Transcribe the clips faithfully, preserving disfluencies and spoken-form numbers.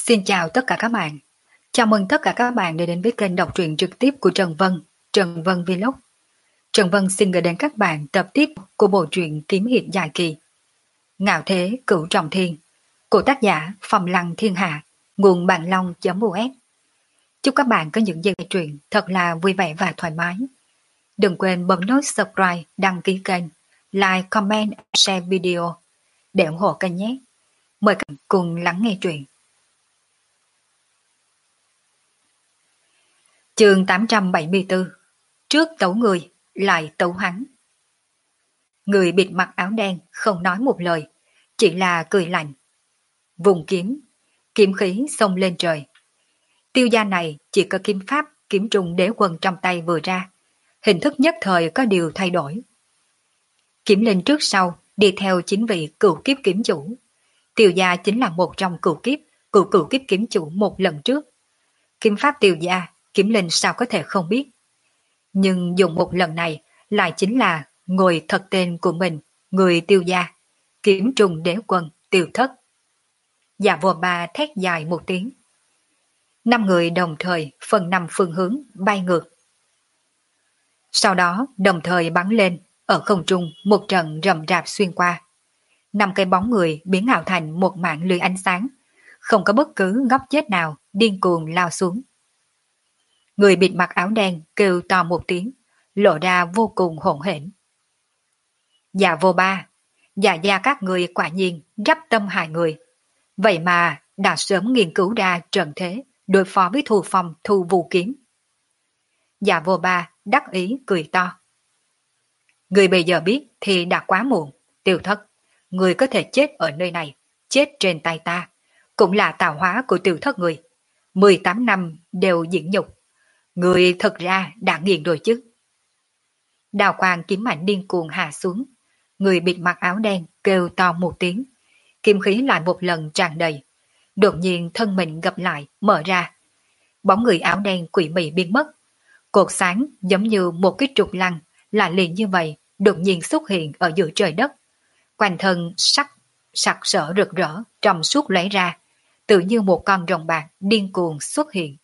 Xin chào tất cả các bạn. Chào mừng tất cả các bạn đã đến với kênh đọc truyện trực tiếp của Trần Vân, Trần Vân Vlog. Trần Vân xin gửi đến các bạn tập tiếp của bộ truyện kiếm hiệp dài kỳ Ngạo Thế Cửu Trọng Thiên của tác giả Phong Lăng Thiên Hạ, nguồn bạn long.us. Chúc các bạn có những giây truyện thật là vui vẻ và thoải mái. Đừng quên bấm nút subscribe, đăng ký kênh, like, comment, share video để ủng hộ kênh nhé. Mời các bạn cùng lắng nghe truyện. Chương tám trăm bảy mươi tư. Trước tấu người, lại tấu hắn. Người bịt mặt áo đen không nói một lời, chỉ là cười lạnh. Vùng kiếm, kiếm khí xông lên trời. Tiêu gia này chỉ có kiếm pháp, kiếm trùng đế quân trong tay vừa ra. Hình thức nhất thời có điều thay đổi. Kiếm linh trước sau đi theo chính vị cửu kiếp kiếm chủ. Tiêu gia chính là một trong cửu kiếp, cửu cửu kiếp kiếm chủ một lần trước. Kiếm pháp tiêu gia, kiếm linh sao có thể không biết. Nhưng dùng một lần này lại chính là ngồi thật tên của mình, người tiêu gia, kiếm trùng đế quân tiêu thất. Dạ vô ba thét dài một tiếng. Năm người đồng thời phân năm phương hướng bay ngược. Sau đó đồng thời bắn lên, ở không trung một trận rầm rạp xuyên qua. Năm cây bóng người biến ảo thành một mạng lưới ánh sáng, không có bất cứ góc chết nào điên cuồng lao xuống. Người bịt mặt áo đen kêu to một tiếng, lộ ra vô cùng hỗn hển. Dạ vô ba, dạ gia các người quả nhiên rắp tâm hại người. Vậy mà đã sớm nghiên cứu ra trận thế đối phó với Thu Phong Thu Vũ kiếm. Dạ vô ba đắc ý cười to. Người bây giờ biết thì đã quá muộn. Tiêu thất, người có thể chết ở nơi này, chết trên tay ta, cũng là tạo hóa của tiêu thất người. mười tám năm đều diễn nhục. Người thật ra đã nghiền rồi chứ. Đào quang kiếm mạnh điên cuồng hạ xuống. Người bịt mặt áo đen kêu to một tiếng. Kiếm khí lại một lần tràn đầy. Đột nhiên thân mình gập lại, mở ra. Bóng người áo đen quỷ mị biến mất. Cột sáng giống như một cái trục lăng, là liền như vậy, đột nhiên xuất hiện ở giữa trời đất. Quanh thân sắc, sặc sỡ rực rỡ, trong suốt lấy ra, tự như một con rồng bạc điên cuồng xuất hiện.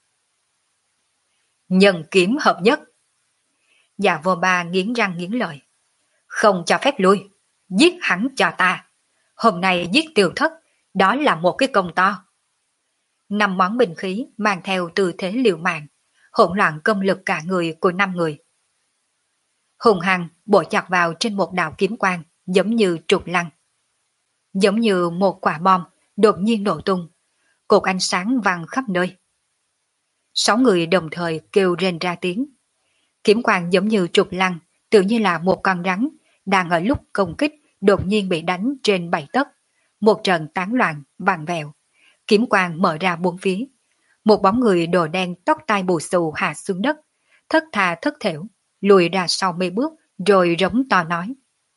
Nhân kiếm hợp nhất. Dạ vô ba nghiến răng nghiến lợi. Không cho phép lui, giết hắn cho ta. Hôm nay giết tiêu thất, đó là một cái công to. Năm món binh khí mang theo tư thế liều mạng, hỗn loạn công lực cả người của năm người. Hùng hăng bổ chặt vào trên một đạo kiếm quang, giống như trục lăng. Giống như một quả bom đột nhiên nổ tung, cột ánh sáng văng khắp nơi. Sáu người đồng thời kêu rên ra tiếng. Kiếm quang giống như trục lăng, tự như là một con rắn, đang ở lúc công kích đột nhiên bị đánh trên bảy tấc. Một trận tán loạn, vàng vẹo. Kiếm quang mở ra bốn phía. Một bóng người đồ đen tóc tai bù xù hạ xuống đất, thất tha thất thểu, lùi ra sau mấy bước, rồi rống to nói.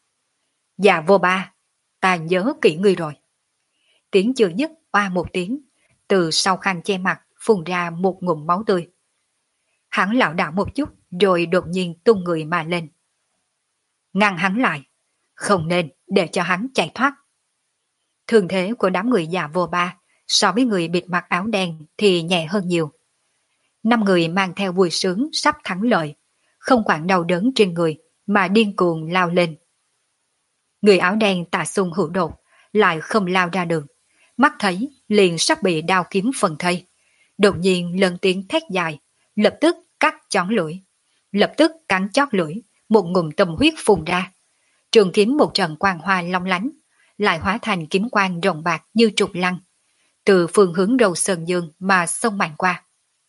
Dạ vô ba, ta nhớ kỹ ngươi rồi. Tiếng chưa dứt, oa một tiếng, từ sau khăn che mặt phun ra một ngụm máu tươi. Hắn lảo đảo một chút, rồi đột nhiên tung người mà lên. Ngăn hắn lại, không nên để cho hắn chạy thoát. Thương thế của đám người già vô ba so với người bịt mặt áo đen thì nhẹ hơn nhiều. Năm người mang theo vui sướng sắp thắng lợi, không quản đau đớn trên người mà điên cuồng lao lên. Người áo đen Tạ Xung hữu đột lại không lao ra đường, mắt thấy liền sắp bị đao kiếm phần thây. Đột nhiên lớn tiếng thét dài, lập tức cắt chón lưỡi, lập tức cắn chót lưỡi, một ngụm tâm huyết phun ra. Trường kiếm một trận quang hoa long lánh, lại hóa thành kiếm quang rồng bạc như trục lăng, từ phương hướng đầu Sơn Dương mà xông mạnh qua.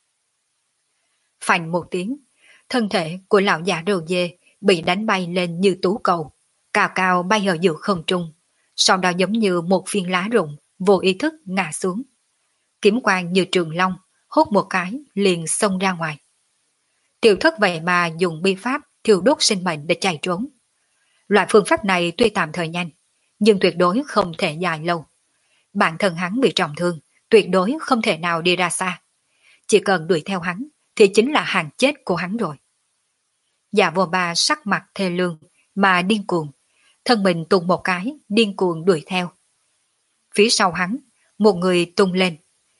Phành một tiếng, thân thể của lão già râu dê bị đánh bay lên như tú cầu, cao cao bay ở giữa không trung, sau đó giống như một viên lá rụng, vô ý thức ngã xuống. Kiếm quang như trường long, hốt một cái liền xông ra ngoài. Tiêu thất vậy mà dùng bi pháp thiêu đốt sinh mệnh để chạy trốn. Loại phương pháp này tuy tạm thời nhanh, nhưng tuyệt đối không thể dài lâu. Bản thân hắn bị trọng thương, tuyệt đối không thể nào đi ra xa. Chỉ cần đuổi theo hắn thì chính là hàng chết của hắn rồi. Dạ vô ba sắc mặt thê lương mà điên cuồng, thân mình tung một cái điên cuồng đuổi theo. Phía sau hắn, một người tung lên,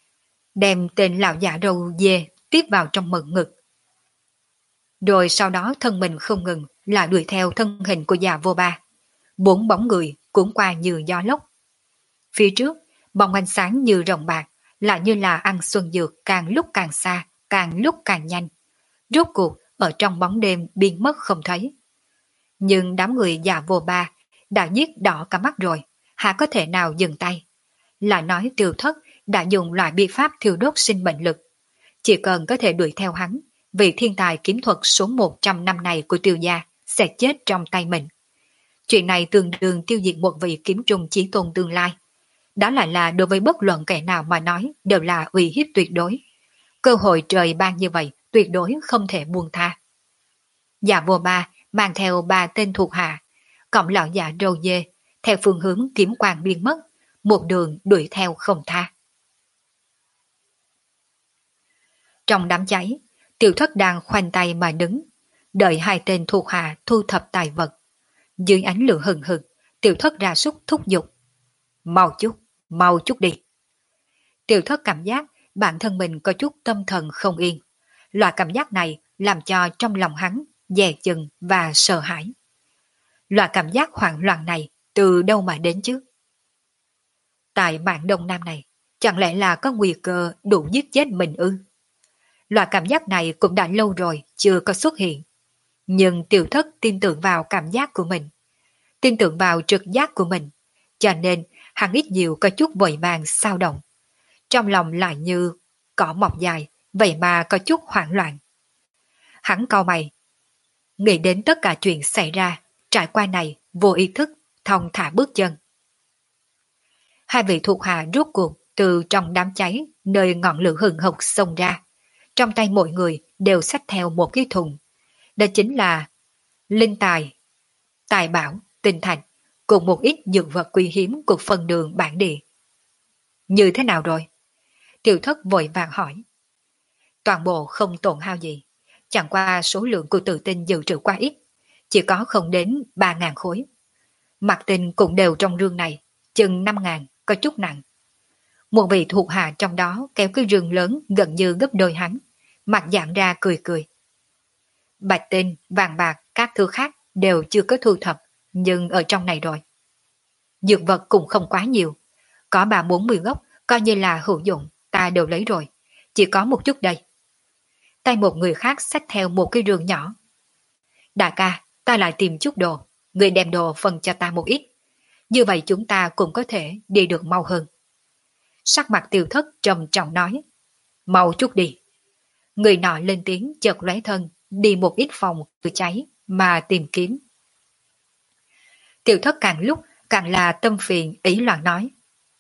đem tên lão giả râu dê tiếp vào trong mật ngực. Rồi sau đó thân mình không ngừng là đuổi theo thân hình của già vô ba. Bốn bóng người cuốn qua như gió lốc. Phía trước, bóng ánh sáng như rồng bạc, lại như là ăn xuân dược càng lúc càng xa, càng lúc càng nhanh. Rốt cuộc ở trong bóng đêm biến mất không thấy. Nhưng đám người già vô ba đã giết đỏ cả mắt rồi, há có thể nào dừng tay. Lại nói Tiêu Thất đã dùng loại biện pháp thiêu đốt sinh mệnh lực. Chỉ cần có thể đuổi theo hắn, vị thiên tài kiếm thuật số một trăm năm này của Tiêu gia sẽ chết trong tay mình. Chuyện này tương đương tiêu diệt một vị kiếm trùng chí tôn tương lai. Đó lại là đối với bất luận kẻ nào mà nói đều là uy hiếp tuyệt đối. Cơ hội trời ban như vậy tuyệt đối không thể buông tha. Dạ vô ba mang theo ba tên thuộc hạ, cộng lão già râu dê, theo phương hướng kiếm quang biến mất, một đường đuổi theo không tha. Trong đám cháy, Tiểu Thất đang khoanh tay mà đứng, đợi hai tên thuộc hạ thu thập tài vật. Dưới ánh lửa hừng hực, Tiểu Thất ra sức thúc giục. Mau chút, mau chút đi. Tiểu Thất cảm giác bản thân mình có chút tâm thần không yên. Loại cảm giác này làm cho trong lòng hắn dè chừng và sợ hãi. Loại cảm giác hoảng loạn này từ đâu mà đến chứ? Tại bản Đông Nam này, chẳng lẽ là có nguy cơ đủ giết chết mình ư? Loại cảm giác này cũng đã lâu rồi chưa có xuất hiện. Nhưng Tiểu Thất tin tưởng vào cảm giác của mình, tin tưởng vào trực giác của mình, cho nên hắn ít nhiều có chút vội vàng sao động. Trong lòng lại như cỏ mọc dài, vậy mà có chút hoảng loạn. Hắn cau mày, nghĩ đến tất cả chuyện xảy ra, trải qua này, vô ý thức, thong thả bước chân. Hai vị thuộc hạ rốt cuộc từ trong đám cháy, nơi ngọn lửa hừng hực xông ra. Trong tay mỗi người đều xách theo một cái thùng. Đó chính là linh tài, tài bảo, tinh thạch, cùng một ít dược vật quý hiếm của phần đường bản địa. Như thế nào rồi? Tiểu Thất vội vàng hỏi. Toàn bộ không tổn hao gì, chẳng qua số lượng của tự tinh dự trữ quá ít, chỉ có không đến ba ngàn khối. Mặt tinh cũng đều trong rương này, chừng năm ngàn, có chút nặng. Một vị thuộc hạ trong đó kéo cái rương lớn gần như gấp đôi hắn, mặt dạng ra cười cười. Bạch tinh, vàng bạc, các thứ khác đều chưa có thu thập, nhưng ở trong này rồi. Dược vật cũng không quá nhiều, có ba bốn mươi gốc, coi như là hữu dụng, ta đều lấy rồi, chỉ có một chút đây. Tay một người khác xách theo một cái rương nhỏ. Đại ca, ta lại tìm chút đồ, người đem đồ phân cho ta một ít. Như vậy chúng ta cũng có thể đi được mau hơn. Sắc mặt Tiêu Thất trầm trọng nói. Mau chút đi. Người nọ lên tiếng chợt lóe thân, đi một ít phòng từ cháy mà tìm kiếm. Tiêu Thất càng lúc càng là tâm phiền ý loạn nói.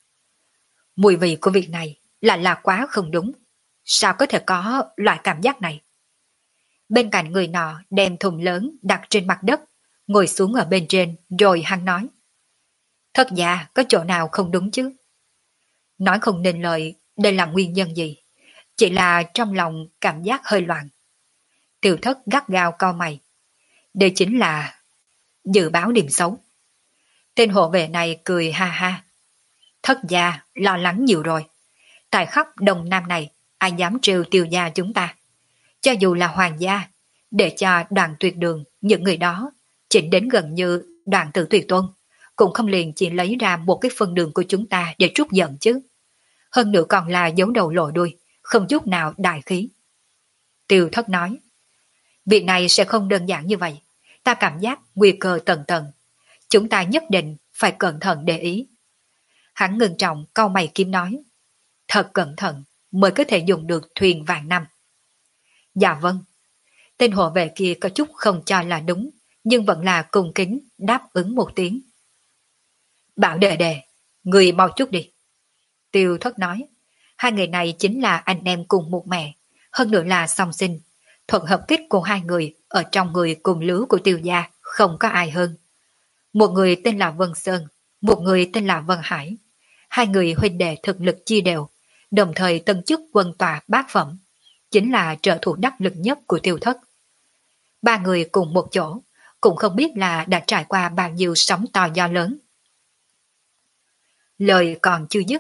Mùi vị của việc này là là quá không đúng. Sao có thể có loại cảm giác này? Bên cạnh người nọ đem thùng lớn đặt trên mặt đất, ngồi xuống ở bên trên rồi hắn nói. Thất gia có chỗ nào không đúng chứ? Nói không nên lời đây là nguyên nhân gì, chỉ là trong lòng cảm giác hơi loạn. Tiêu Thất gắt gao cau mày. Đây chính là dự báo điểm xấu. Tên hộ vệ này cười ha ha. Thất gia lo lắng nhiều rồi. Tại khắp Đông Nam này, ai dám trêu Tiêu gia chúng ta? Cho dù là hoàng gia, để cho Đoàn Tuyệt Đường, những người đó chỉnh đến gần như Đoàn Tử Tuyệt Tôn, cũng không liền chỉ lấy ra một cái phân đường của chúng ta để trút giận chứ. Hơn nữa còn là giấu đầu lộ đuôi, không chút nào đại khí. Tiêu Thất nói, việc này sẽ không đơn giản như vậy. Ta cảm giác nguy cơ tầng tầng. Chúng ta nhất định phải cẩn thận để ý. Hắn ngưng trọng cau mày kiếm nói, thật cẩn thận mới có thể dùng được thuyền vạn năm. Dạ vâng. Tên hộ vệ kia có chút không cho là đúng, nhưng vẫn là cung kính đáp ứng một tiếng. Bảo đệ đệ, người mau chút đi. Tiêu Thất nói, hai người này chính là anh em cùng một mẹ, hơn nữa là song sinh. Thuận hợp kích của hai người ở trong người cùng lứa của Tiêu gia không có ai hơn. Một người tên là Vân Sơn, một người tên là Vân Hải. Hai người huynh đệ thực lực chia đều, đồng thời tân chức quân tòa bát phẩm, chính là trợ thủ đắc lực nhất của Tiêu Thất. Ba người cùng một chỗ, cũng không biết là đã trải qua bao nhiêu sóng to gió lớn. Lời còn chưa dứt,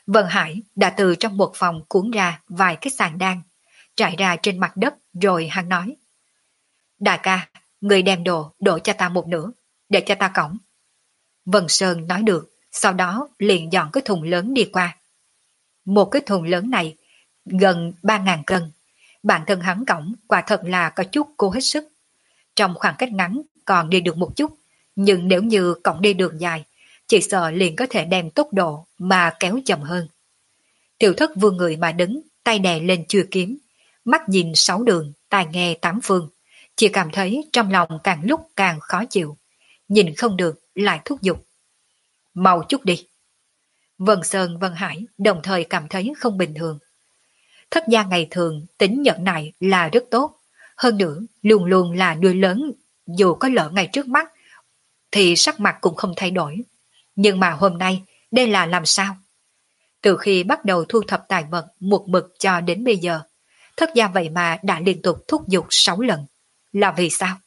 Vân Hải đã từ trong một phòng cuốn ra vài cái sàn đan, trải ra trên mặt đất rồi hắn nói. Đại ca, người đem đồ đổ cho ta một nửa, để cho ta cõng. Vân Sơn nói được, sau đó liền dọn cái thùng lớn đi qua. Một cái thùng lớn này gần ba ngàn cân, bản thân hắn cõng quả thật là có chút cố hết sức. Trong khoảng cách ngắn còn đi được một chút, nhưng nếu như cõng đi đường dài, chỉ sợ liền có thể đem tốc độ mà kéo chậm hơn. Tiểu thất vươn người mà đứng, tay đè lên chuôi kiếm, mắt nhìn sáu đường, tai nghe tám phương, chỉ cảm thấy trong lòng càng lúc càng khó chịu, nhìn không được lại thúc giục. Mau chút đi. Vân Sơn Vân Hải đồng thời cảm thấy không bình thường. Thất gia ngày thường tính nhẫn nại là rất tốt, hơn nữa luôn luôn là nuôi lớn, dù có lỡ ngày trước mắt thì sắc mặt cũng không thay đổi. Nhưng mà hôm nay đây là làm sao? Từ khi bắt đầu thu thập tài vật một mực cho đến bây giờ, thất gia vậy mà đã liên tục thúc giục sáu lần. Là vì sao?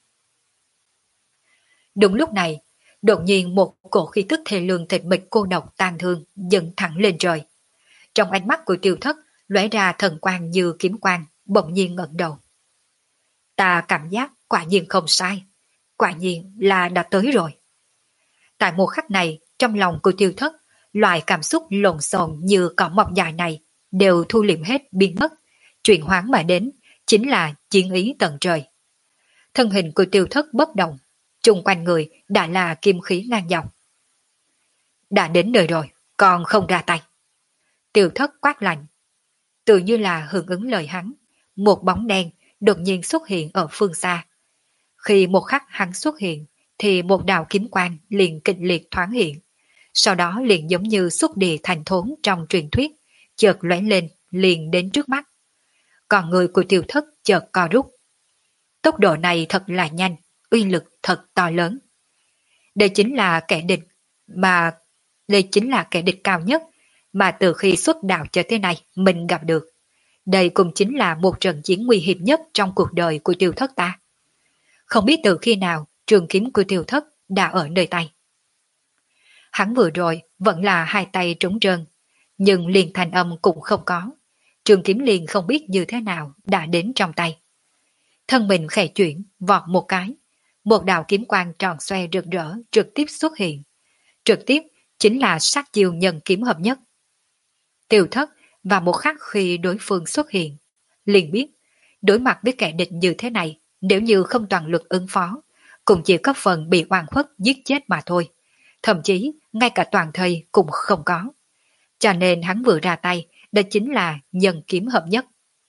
Đúng lúc này, đột nhiên một cổ khí tức thê lương thịt mịch cô độc tàn thương dần thẳng lên trời. Trong ánh mắt của Tiêu Thất lóe ra thần quang như kiếm quang, bỗng nhiên ngẩng đầu. Ta cảm giác quả nhiên không sai, quả nhiên là đã tới rồi. Tại một khắc này, trong lòng của Tiêu Thất, loại cảm xúc lộn xộn như cỏ mọc dài này đều thu liệm hết biến mất, chuyển hoán mà đến chính là chiến ý tận trời. Thân hình của Tiêu Thất bất động, chung quanh người đã là kim khí ngang dọc. Đã đến nơi rồi, còn không ra tay. Tiêu Thất quát lạnh. Tự như là hưởng ứng lời hắn, một bóng đen đột nhiên xuất hiện ở phương xa. Khi một khắc hắn xuất hiện, thì một đạo kiếm quang liền kịch liệt thoáng hiện. Sau đó liền giống như xúc địa thành thốn trong truyền thuyết, chợt lóe lên liền đến trước mắt. Còn người của Tiêu Thất chợt co rút. Tốc độ này thật là nhanh, uy lực thật to lớn. Đây chính là kẻ địch mà đây chính là kẻ địch cao nhất mà từ khi xuất đạo cho tới nay mình gặp được. Đây cũng chính là một trận chiến nguy hiểm nhất trong cuộc đời của Tiêu Thất ta. Không biết từ khi nào trường kiếm của Tiêu Thất đã ở nơi tay. Hắn vừa rồi vẫn là hai tay trống trơn, nhưng liền thanh âm cũng không có. Trường kiếm liền không biết như thế nào đã đến trong tay. Thân mình khẽ chuyển, vọt một cái. Một đạo kiếm quang tròn xoe rực rỡ trực tiếp xuất hiện. Trực tiếp chính là sát chiêu nhân kiếm hợp nhất. Tiêu Thất và một khắc khi đối phương xuất hiện, liền biết đối mặt với kẻ địch như thế này, nếu như không toàn lực ứng phó, cũng chỉ có phần bị oan khuất giết chết mà thôi. Thậm chí ngay cả toàn thây cũng không có. Cho nên hắn vừa ra tay, đó chính là nhân kiếm hợp nhất.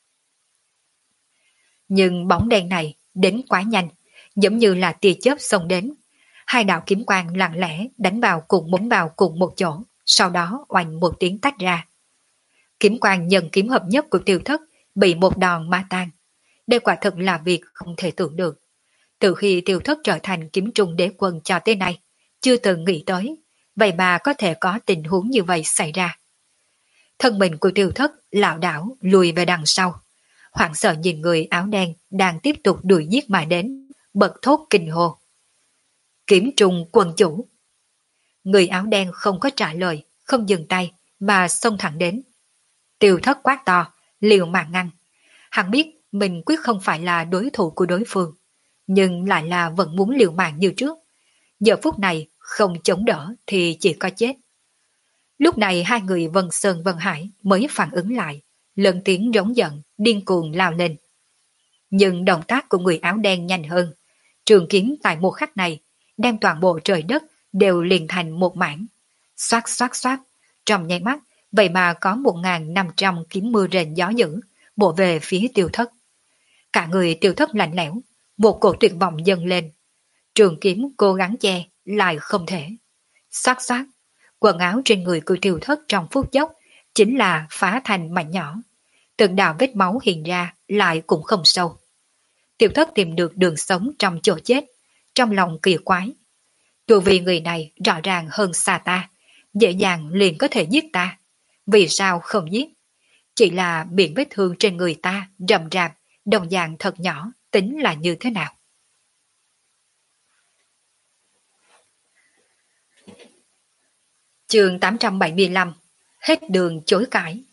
Nhưng bóng đen này đến quá nhanh, giống như là tia chớp xông đến. Hai đạo kiếm quang lặng lẽ đánh vào cùng muốn vào cùng một chỗ, sau đó oanh một tiếng tách ra. Kiếm quang nhân kiếm hợp nhất của Tiêu Thất bị một đòn ma tan. Đây quả thực là việc không thể tưởng được. Từ khi Tiêu Thất trở thành kiếm trung đế quân cho tới nay, chưa từng nghĩ tới, vậy mà có thể có tình huống như vậy xảy ra. Thân mình của Tiêu Thất lảo đảo lùi về đằng sau, hoảng sợ nhìn người áo đen đang tiếp tục đuổi giết mà đến, bật thốt kinh hô. Kiếm trung quân chủ. Người áo đen không có trả lời, không dừng tay, mà xông thẳng đến. Tiêu Thất quát to, liều mạng ngăn. Hắn biết mình quyết không phải là đối thủ của đối phương, nhưng lại là vẫn muốn liều mạng như trước. Giờ phút này không chống đỡ thì chỉ có chết. Lúc này hai người Vân Sơn Vân Hải mới phản ứng lại, lớn tiếng rống giận, điên cuồng lao lên. Nhưng động tác của người áo đen nhanh hơn. Trường kiếm tại một khắc này, đem toàn bộ trời đất đều liền thành một mảng. Xoát xoát xoát, trong nháy mắt, vậy mà có một nghìn năm trăm kiếm mưa rền gió dữ, bổ về phía Tiêu Thất. Cả người Tiêu Thất lạnh lẽo, một cổ tuyệt vọng dâng lên. Trường kiếm cố gắng che, lại không thể. Xoát xoát, quần áo trên người của Tiêu Thất trong phút chốc chính là phá thành mảnh nhỏ. Từng đạo vết máu hiện ra lại cũng không sâu. Tiêu Thất tìm được đường sống trong chỗ chết, trong lòng kỳ quái. Tu vì người này rõ ràng hơn xa ta, dễ dàng liền có thể giết ta. Vì sao không giết? Chỉ là miệng vết thương trên người ta rậm rạp, đồng dạng thật nhỏ, tính là như thế nào? Chương tám trăm bảy mươi lăm. hết đường chối cãi.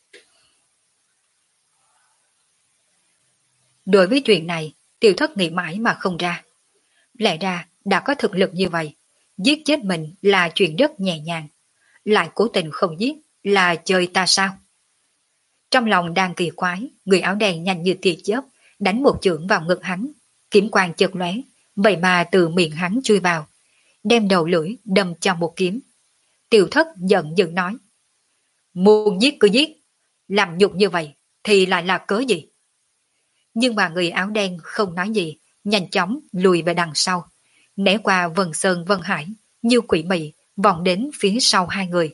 Đối với chuyện này, Tiêu Thất nghĩ mãi mà không ra. Lẽ ra đã có thực lực như vậy, giết chết mình là chuyện rất nhẹ nhàng, lại cố tình không giết là chơi ta sao? Trong lòng đang kỳ quái, người áo đen nhanh như tia chớp đánh một chưởng vào ngực hắn, kiếm quang chợt lóe, vậy mà từ miệng hắn chui vào, đem đầu lưỡi đâm cho một kiếm. Tiêu Thất giận dữ nói: muốn giết cứ giết, làm nhục như vậy thì lại là cớ gì? Nhưng mà người áo đen không nói gì, nhanh chóng lùi về đằng sau, né qua Vân Sơn Vân Hải, như quỷ mị vòng đến phía sau hai người.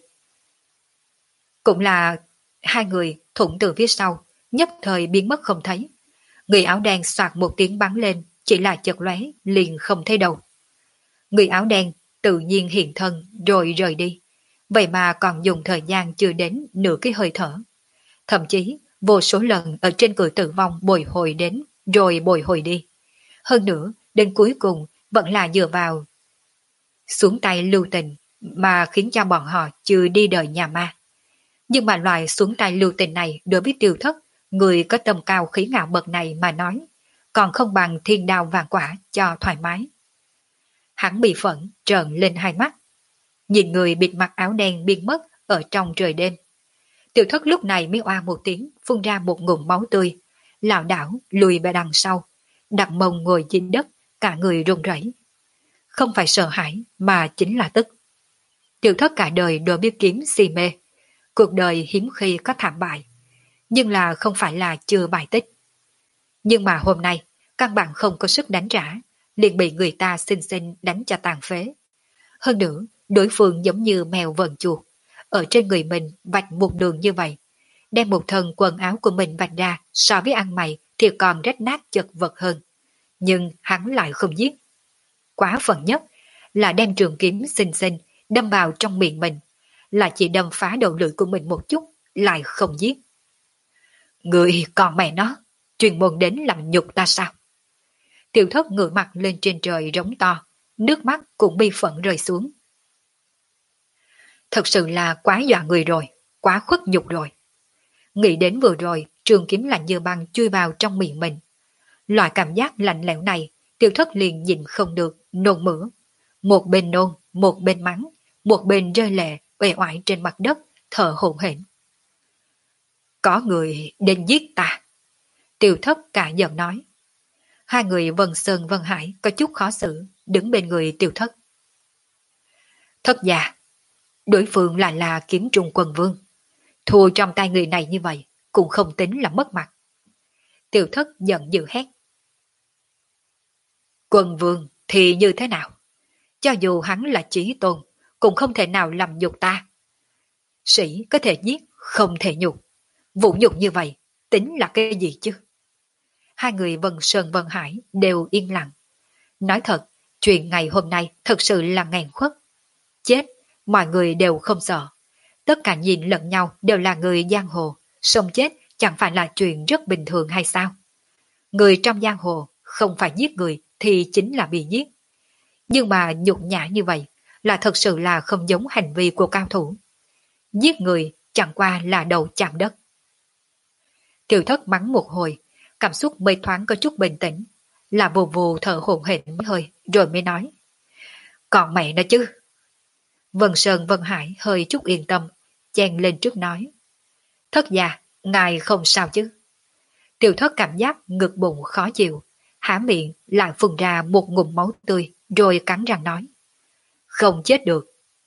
Cũng là hai người thủng từ phía sau, nhất thời biến mất không thấy. Người áo đen soạt một tiếng bắn lên, chỉ là chợt lóe liền không thấy đâu. Người áo đen tự nhiên hiện thân rồi rời đi, vậy mà còn dùng thời gian chưa đến nửa cái hơi thở. Thậm chí vô số lần ở trên cửa tử vong bồi hồi đến rồi bồi hồi đi. Hơn nữa, đến cuối cùng vẫn là dựa vào xuống tay lưu tình mà khiến cho bọn họ chưa đi đời nhà ma. Nhưng mà loại xuống tay lưu tình này đối với Tiêu Thất, người có tầm cao khí ngạo bậc này mà nói, còn không bằng thiên đao vàng quả cho thoải mái. Hắn bị phẫn, trợn lên hai mắt, nhìn người bịt mặt áo đen biến mất ở trong trời đêm. Tiêu Thất lúc này mới oa một tiếng, phun ra một ngụm máu tươi, lảo đảo lùi về đằng sau, đặt mông ngồi trên đất, cả người run rẩy. Không phải sợ hãi mà chính là tức. Tiêu Thất cả đời đối biết kiếm si mê, cuộc đời hiếm khi có thảm bại, nhưng là không phải là chưa bài tích. Nhưng mà hôm nay, căn bản không có sức đánh trả, liền bị người ta xinh xinh đánh cho tàn phế. Hơn nữa, đối phương giống như mèo vờn chuột, ở trên người mình vạch một đường như vậy, đem một thân quần áo của mình vạch ra so với ăn mày thì còn rách nát chật vật hơn. Nhưng hắn lại không giết. Quá phận nhất là đem trường kiếm xinh xinh đâm vào trong miệng mình, là chỉ đâm phá đầu lưỡi của mình một chút, lại không giết. Người còn mẹ nó, chuyên môn đến làm nhục ta sao? Tiêu Thất ngửa mặt lên trên trời rống to, nước mắt cũng bi phẫn rơi xuống. Thật sự là quá dọa người rồi, quá khuất nhục rồi. Nghĩ đến vừa rồi, trường kiếm lạnh như băng chui vào trong miệng mình. Loại cảm giác lạnh lẽo này, Tiêu Thất liền nhìn không được, nôn mửa. Một bên nôn, một bên mắng, một bên rơi lệ, uể oải trên mặt đất, thở hổn hển. Có người đến giết ta. Tiêu Thất cả giận nói. Hai người Vân Sơn Vân Hải có chút khó xử, đứng bên người Tiêu Thất. Thất già, đối phương lại là kiếm trung quần vương. Thua trong tay người này như vậy, cũng không tính là mất mặt. Tiêu Thất giận dữ hét. Quần vương thì như thế nào? Cho dù hắn là chí tôn, cũng không thể nào làm nhục ta. Sĩ có thể giết, không thể nhục. Vũ nhục như vậy, tính là cái gì chứ? Hai người Vân Sơn Vân Hải đều yên lặng. Nói thật, chuyện ngày hôm nay thật sự là nghẹn khuất. Chết, mọi người đều không sợ. Tất cả nhìn lẫn nhau đều là người giang hồ, sống chết chẳng phải là chuyện rất bình thường hay sao? Người trong giang hồ không phải giết người thì chính là bị giết. Nhưng mà nhục nhã như vậy là thật sự là không giống hành vi của cao thủ. Giết người chẳng qua là đầu chạm đất. Tiêu Thất mắng một hồi, cảm xúc mới thoáng có chút bình tĩnh, là vù vù thở hổn hển mấy hơi rồi mới nói. Còn mẹ nó chứ. Vân Sơn Vân Hải hơi chút yên tâm, chen lên trước nói. Thất già, ngài không sao chứ? Tiêu Thất cảm giác ngực bụng khó chịu, há miệng lại phun ra một ngụm máu tươi rồi cắn răng nói. Không chết được.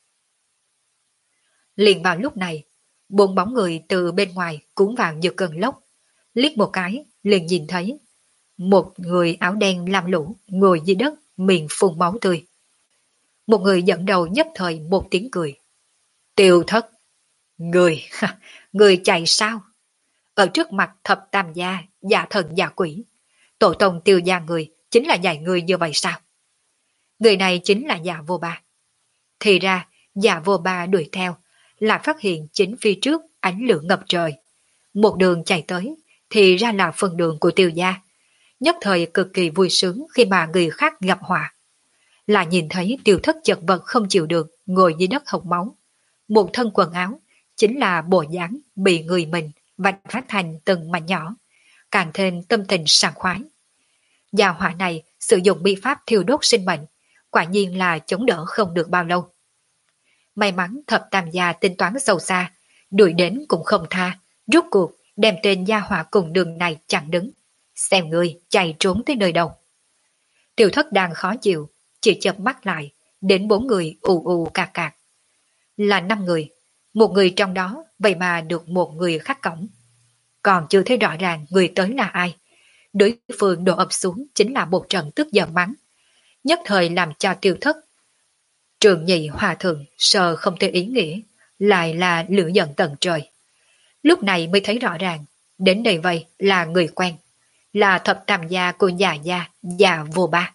Liền vào lúc này, bốn bóng người từ bên ngoài cuốn vào như cơn lốc, liếc một cái liền nhìn thấy một người áo đen lam lũ ngồi dưới đất miệng phun máu tươi. Một người dẫn đầu nhất thời một tiếng cười. Tiêu Thất, người, người chạy sao? Ở trước mặt thập tam gia, giả thần giả quỷ, tổ tông Tiêu gia người chính là dạy người như vậy sao? Người này chính là Dạ Vô Ba. Thì ra, Dạ Vô Ba đuổi theo, là phát hiện chính phía trước ánh lửa ngập trời. Một đường chạy tới, thì ra là phần đường của Tiêu gia. Nhất thời cực kỳ vui sướng khi mà người khác gặp họa. Là nhìn thấy Tiêu Thất chật vật không chịu được, ngồi dưới đất hộc máu. Một thân quần áo, chính là bộ dáng bị người mình vạch phát thành từng mảnh nhỏ, càng thêm tâm tình sảng khoái. Gia hỏa này sử dụng bi pháp thiêu đốt sinh mệnh, quả nhiên là chống đỡ không được bao lâu. May mắn thập tam gia tính toán sâu xa, đuổi đến cũng không tha, rút cuộc đem tên gia hỏa cùng đường này chặn đứng. Xem người chạy trốn tới nơi đâu. Tiểu thất đang khó chịu, chỉ chợp mắt lại, đến bốn người ù ù cạc cạc. Là năm người, một người trong đó vậy mà được một người khác cổng. Còn chưa thấy rõ ràng người tới là ai. Đối phương đổ ập xuống chính là một trận tức giận mắng. Nhất thời làm cho Tiêu thất. Trường nhị hòa thượng sờ không thể ý nghĩa, lại là lửa giận tận trời. Lúc này mới thấy rõ ràng, đến đây vậy là người quen, là thập tam gia của già gia, già vô ba.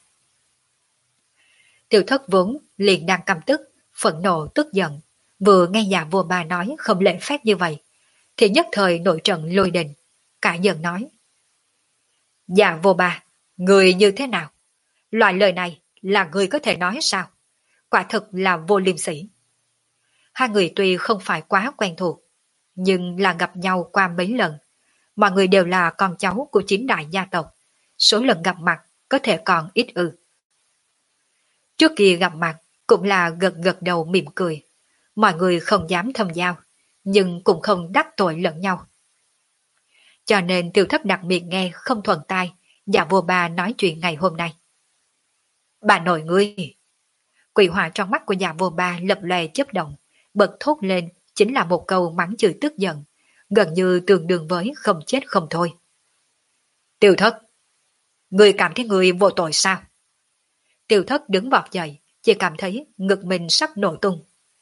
Tiêu thất vốn liền đang căm tức, phẫn nộ tức giận, vừa nghe già vô ba nói không lễ phép như vậy, thì nhất thời nội trận lôi đình, cả giận nói. Già vô ba, người như thế nào? Loại lời này là người có thể nói sao? Quả thực là vô liêm sỉ. Hai người tuy không phải quá quen thuộc, nhưng là gặp nhau qua mấy lần. Mọi người đều là con cháu của chín đại gia tộc, số lần gặp mặt có thể còn ít ư. Trước kia gặp mặt cũng là gật gật đầu mỉm cười. Mọi người không dám thâm giao, nhưng cũng không đắc tội lẫn nhau. Cho nên Tiêu thất đặc biệt nghe không thuận tai, Dạ vô ba nói chuyện ngày hôm nay. Bà nội ngươi! Quỷ hỏa trong mắt của Dạ vô ba lập lòe chớp động, bật thốt lên chính là một câu mắng chửi tức giận, gần như tương đương với không chết không thôi. Tiêu thất! Ngươi cảm thấy ngươi vô tội sao? Tiêu thất đứng vọt dậy, chỉ cảm thấy ngực mình sắp nổ tung.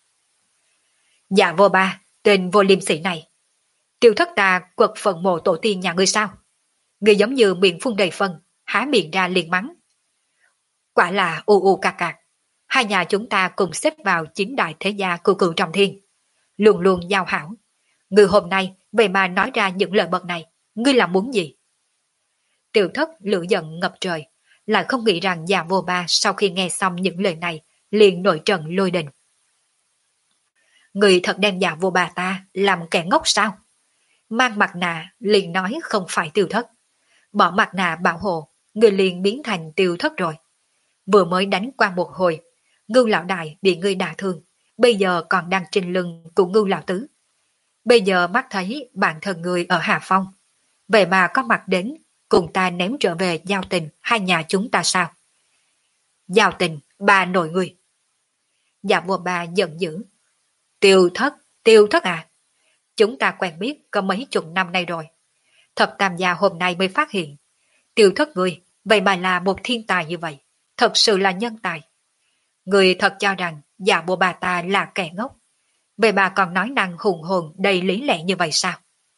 Dạ vô ba, tên vô liêm sỉ này. Tiêu thất ta quật phần mộ tổ tiên nhà ngươi sao? Ngươi giống như miệng phun đầy phân, há miệng ra liền mắng. Quả là u u cạc cạc. Hai nhà chúng ta cùng xếp vào chín đại thế gia của cựu trọng thiên. Luôn luôn giao hảo. Ngươi hôm nay vậy mà nói ra những lời bậc này, ngươi làm muốn gì? Tiêu thất lửa giận ngập trời, lại không nghĩ rằng già vô ba sau khi nghe xong những lời này liền nổi trận lôi đình. Người thật đem già vô bà ta làm kẻ ngốc sao? Mang mặt nạ liền nói không phải Tiêu thất. Bỏ mặt nạ bảo hộ, người liền biến thành Tiêu thất rồi. Vừa mới đánh qua một hồi, Ngưu lão đại bị ngươi đả thương, bây giờ còn đang trên lưng của Ngưu lão tứ. Bây giờ mắt thấy bản thân người ở Hà Phong, vậy mà có mặt đến cùng ta ném trở về giao tình hai nhà chúng ta sao? Giao tình, bà nội người. Dạ vua bà giận dữ. Tiêu thất, tiêu thất à? Chúng ta quen biết có mấy chục năm nay rồi. Thập tam gia hôm nay mới phát hiện. Tiêu thất người, vậy mà là một thiên tài như vậy. Thật sự là nhân tài. Người thật cho rằng dạ vua bà ta là kẻ ngốc. Vậy bà còn nói năng hùng hồn đầy lý lẽ như vậy sao?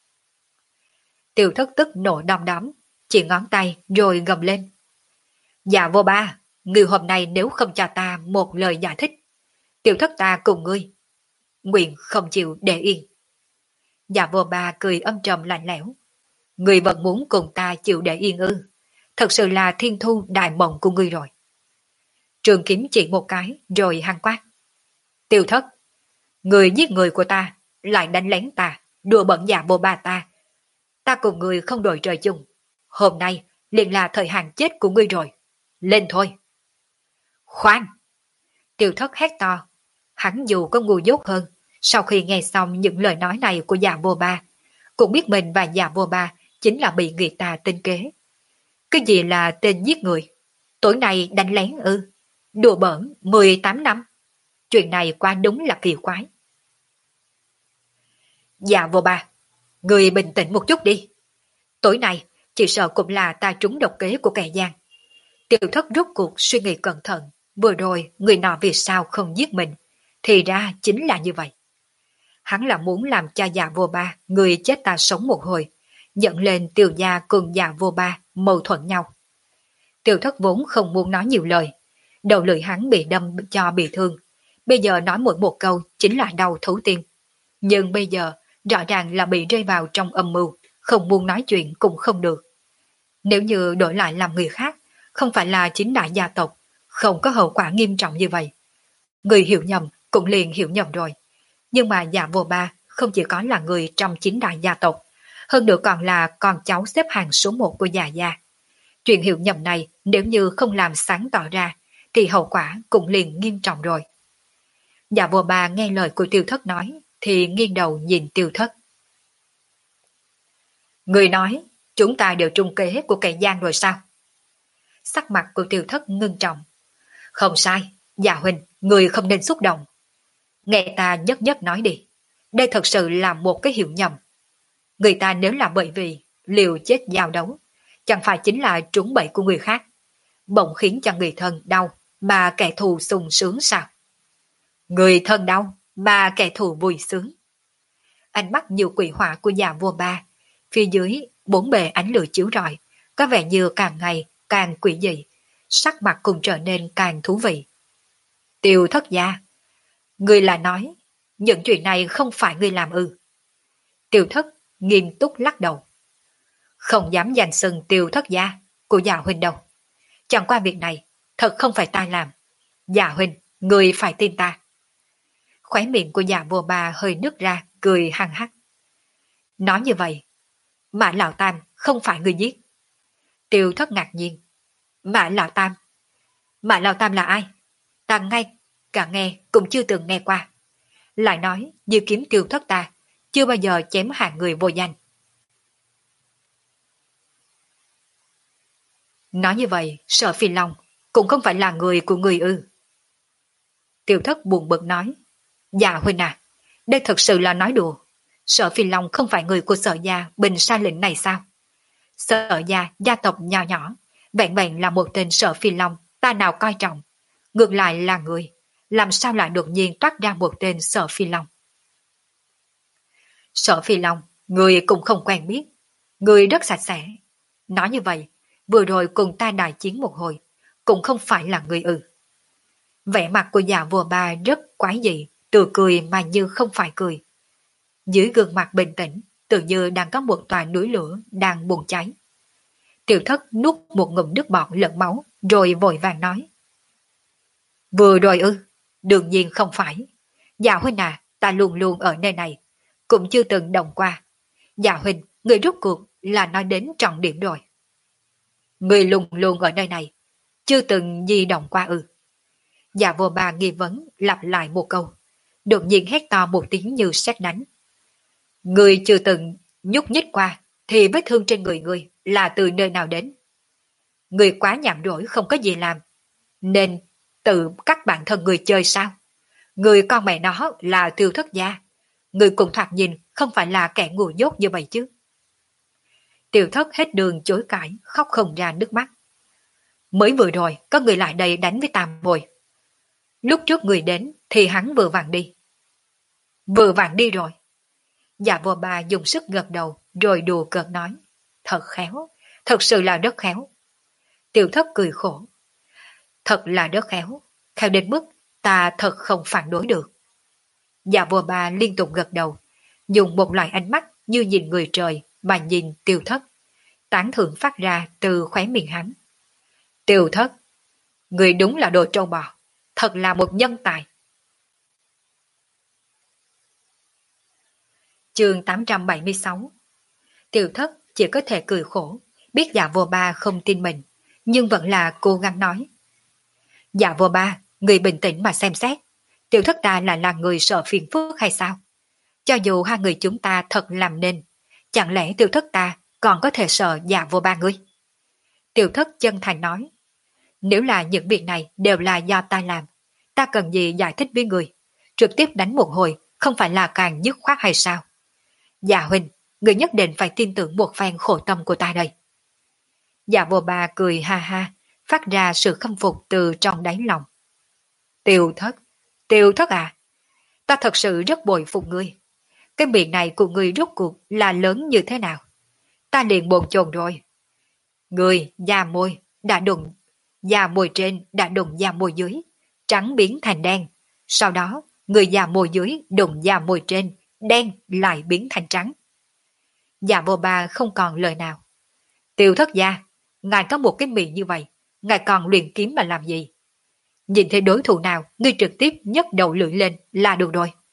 Tiêu thất tức nổ đom đóm, chỉ ngón tay rồi gầm lên. Dạ vô ba, người hôm nay nếu không cho ta một lời giải thích, tiêu thất ta cùng ngươi, nguyện không chịu để yên. Dạ vô ba cười âm trầm lạnh lẽo. Ngươi vẫn muốn cùng ta chịu để yên ư? Thật sự là thiên thu đại mộng của ngươi rồi. Trường kiếm chỉ một cái rồi hăng quát. Tiêu thất, người giết người của ta, lại đánh lén ta, đùa bẩn dạ vô ba ta. Ta cùng người không đổi trời chung. Hôm nay liền là thời hạn chết của ngươi rồi. Lên thôi. Khoan! Tiêu thất hét to. Hắn dù có ngu dốt hơn, sau khi nghe xong những lời nói này của dạ vô ba, cũng biết mình và dạ vô ba chính là bị người ta tính kế. Cái gì là tên giết người? Tối nay đánh lén ư? Đùa bẩn mười tám năm. Chuyện này qua đúng là kỳ quái. Dạ vô ba, người bình tĩnh một chút đi. Tối nay chỉ sợ cũng là ta trúng độc kế của kẻ gian. Tiêu thất rút cuộc suy nghĩ cẩn thận. Vừa rồi người nọ vì sao không giết mình? Thì ra chính là như vậy. Hắn là muốn làm cho dạ vô ba, người chết ta sống một hồi, dẫn lên Tiêu gia cùng dạ vô ba mâu thuẫn nhau. Tiêu thất vốn không muốn nói nhiều lời. Đầu lưỡi hắn bị đâm cho bị thương. Bây giờ nói mỗi một câu chính là đau thấu tim. Nhưng bây giờ rõ ràng là bị rơi vào trong âm mưu, không muốn nói chuyện cũng không được. Nếu như đổi lại làm người khác, không phải là chính đại gia tộc, không có hậu quả nghiêm trọng như vậy. Người hiểu nhầm cũng liền hiểu nhầm rồi. Nhưng mà dạ vô ba không chỉ có là người trong chính đại gia tộc, hơn nữa còn là con cháu xếp hàng số một của Già Gia. Chuyện hiểu nhầm này nếu như không làm sáng tỏ ra, thì hậu quả cũng liền nghiêm trọng rồi. Dạ vua bà nghe lời của Tiêu Thất nói, thì nghiêng đầu nhìn Tiêu Thất. Người nói, chúng ta đều trung kế của kẻ gian rồi sao? Sắc mặt của Tiêu Thất ngưng trọng. Không sai, Dạ huynh, người không nên xúc động. Nghe ta nhất nhất nói đi. Đây thật sự là một cái hiểu nhầm. Người ta nếu là bởi vì liều chết giao đấu, chẳng phải chính là trúng bẫy của người khác, bỗng khiến cho người thân đau mà kẻ thù sung sướng sao? Người thân đau mà kẻ thù vui sướng. Ánh mắt nhiều quỷ hỏa của Dạ vua ba, phía dưới bốn bề ánh lửa chiếu rọi, có vẻ như càng ngày càng quỷ dị, sắc mặt cũng trở nên càng thú vị. Tiêu Thất gia, người là nói những chuyện này không phải người làm ư? Tiêu Thất nghiêm túc lắc đầu. Không dám giành sừng Tiêu Thất gia của Dạ huynh đâu. Chẳng qua việc này thật không phải ta làm. Dạ huynh, người phải tin ta. Khóe miệng của Dạ vua ba hơi nứt ra, cười hăng hắc. Nói như vậy, Mã Lão Tam không phải người giết. Tiêu Thất ngạc nhiên. Mã Lão Tam? Mã Lão Tam là ai? Ta ngay cả nghe cũng chưa từng nghe qua. Lại nói như kiếm Tiêu Thất ta chưa bao giờ chém hạng người vô danh. Nói như vậy, Sở Phi Long cũng không phải là người của người ư? Tiêu Thất buồn bực nói. Dạ huynh à, đây thật sự là nói đùa. Sở Phi Long không phải người của Sở gia Bình Sa lĩnh này sao? Sở gia gia tộc nhỏ nhỏ, vẹn vẹn là một tên Sở Phi Long ta nào coi trọng. Ngược lại là người, làm sao lại đột nhiên toát ra một tên Sở Phi Long? Sở Phi Long, người cũng không quen biết. Người rất sạch sẽ. Nói như vậy, vừa rồi cùng ta đại chiến một hồi, cũng không phải là người ư. Vẻ mặt của Dạ vua ba rất quái dị, từ cười mà như không phải cười. Dưới gương mặt bình tĩnh, tự như đang có một tòa núi lửa đang bùng cháy. Tiểu Thất nuốt một ngụm nước bọt lẫn máu, rồi vội vàng nói. Vừa rồi ư, đương nhiên không phải. Dạ huynh à, ta luôn luôn ở nơi này, cũng chưa từng động qua. Dạ huynh, người rút cuộc là nói đến trọng điểm rồi. Người luôn luôn ở nơi này, chưa từng di động qua ư. Dạ vua bà nghi vấn lặp lại một câu, đột nhiên hét to một tiếng như sét đánh. Người chưa từng nhúc nhích qua, thì vết thương trên người người là từ nơi nào đến? Người quá nhảm rỗi không có gì làm, nên tự cắt bản thân người chơi sao? Người con mẹ nó là Tiêu Thất gia, người cùng thoạt nhìn không phải là kẻ ngu dốt như vậy chứ. Tiêu Thất hết đường chối cãi, khóc không ra nước mắt. Mới vừa rồi có người lại đây đánh với Tam Bồi. Lúc trước người đến thì hắn vừa vặn đi. Vừa vặn đi rồi. Dạ vua bà dùng sức gật đầu rồi đùa cợt nói. Thật khéo, thật sự là rất khéo. Tiêu Thất cười khổ. Thật là rất khéo, khéo đến mức ta thật không phản đối được. Dạ vua bà liên tục gật đầu, dùng một loại ánh mắt như nhìn người trời mà nhìn Tiêu Thất. Tán thưởng phát ra từ khóe miệng hắn. Tiêu Thất, người đúng là đồ trâu bò, thật là một nhân tài. Chương tám trăm bảy mươi sáu. Tiêu Thất chỉ có thể cười khổ, biết dạ vua ba không tin mình, nhưng vẫn là cố gắng nói. Dạ vua ba, người bình tĩnh mà xem xét, Tiêu Thất ta là là người sợ phiền phức hay sao? Cho dù hai người chúng ta thật làm nên, chẳng lẽ Tiêu Thất ta còn có thể sợ dạ vua ba ngươi? Tiêu Thất chân thành nói. Nếu là những việc này đều là do ta làm, ta cần gì giải thích với người? Trực tiếp đánh một hồi không phải là càng dứt khoát hay sao? Dạ huynh, người nhất định phải tin tưởng một phen khổ tâm của ta đây. Dạ vua ba cười ha ha, phát ra sự khâm phục từ trong đáy lòng. Tiêu Thất, Tiêu Thất à, ta thật sự rất bội phục ngươi. Cái miệng này của ngươi rốt cuộc là lớn như thế nào? Ta liền bồn chồn rồi. Ngươi, da môi, đã đụng, da môi trên đã đụng da môi dưới, trắng biến thành đen. Sau đó, người da môi dưới đụng da môi trên, đen lại biến thành trắng. Dạ vô ba không còn lời nào. Tiêu Thất gia, ngài có một cái miệng như vậy, ngài còn luyện kiếm mà làm gì? Nhìn thấy đối thủ nào, ngươi trực tiếp nhấc đầu lưỡi lên là được rồi.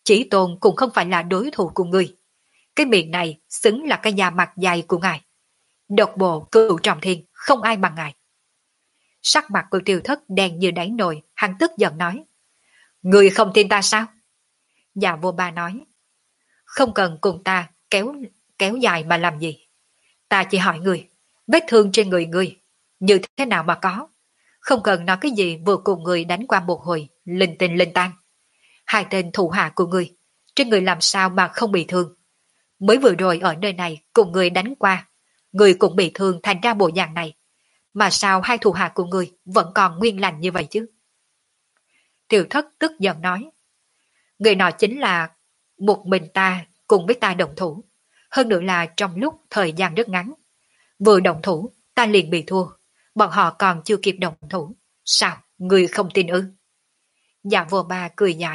Chí Tôn cũng không phải là đối thủ của ngươi. Cái miệng này xứng là cái da mặt dày của ngài. Độc bộ cửu trọng thiên, không ai bằng ngài. Sắc mặt của Tiêu Thất đen như đáy nồi, hắn tức giận nói. Ngươi không tin ta sao? Dạ vô ba nói. Không cần cùng ta kéo kéo dài mà làm gì. Ta chỉ hỏi ngươi, vết thương trên người ngươi, như thế nào mà có? Không cần nói cái gì vừa cùng người đánh qua một hồi, linh tinh linh tan. Hai tên thủ hạ của ngươi, trên người làm sao mà không bị thương? Mới vừa rồi ở nơi này cùng người đánh qua, người cũng bị thương thành ra bộ dạng này. Mà sao hai thủ hạ của người vẫn còn nguyên lành như vậy chứ? Tiểu Thất tức giận nói. Người nọ chính là một mình ta cùng với ta đồng thủ. Hơn nữa là trong lúc thời gian rất ngắn. Vừa đồng thủ, ta liền bị thua. Bọn họ còn chưa kịp đồng thủ. Sao, người không tin ư? Dạ vô ba cười dài.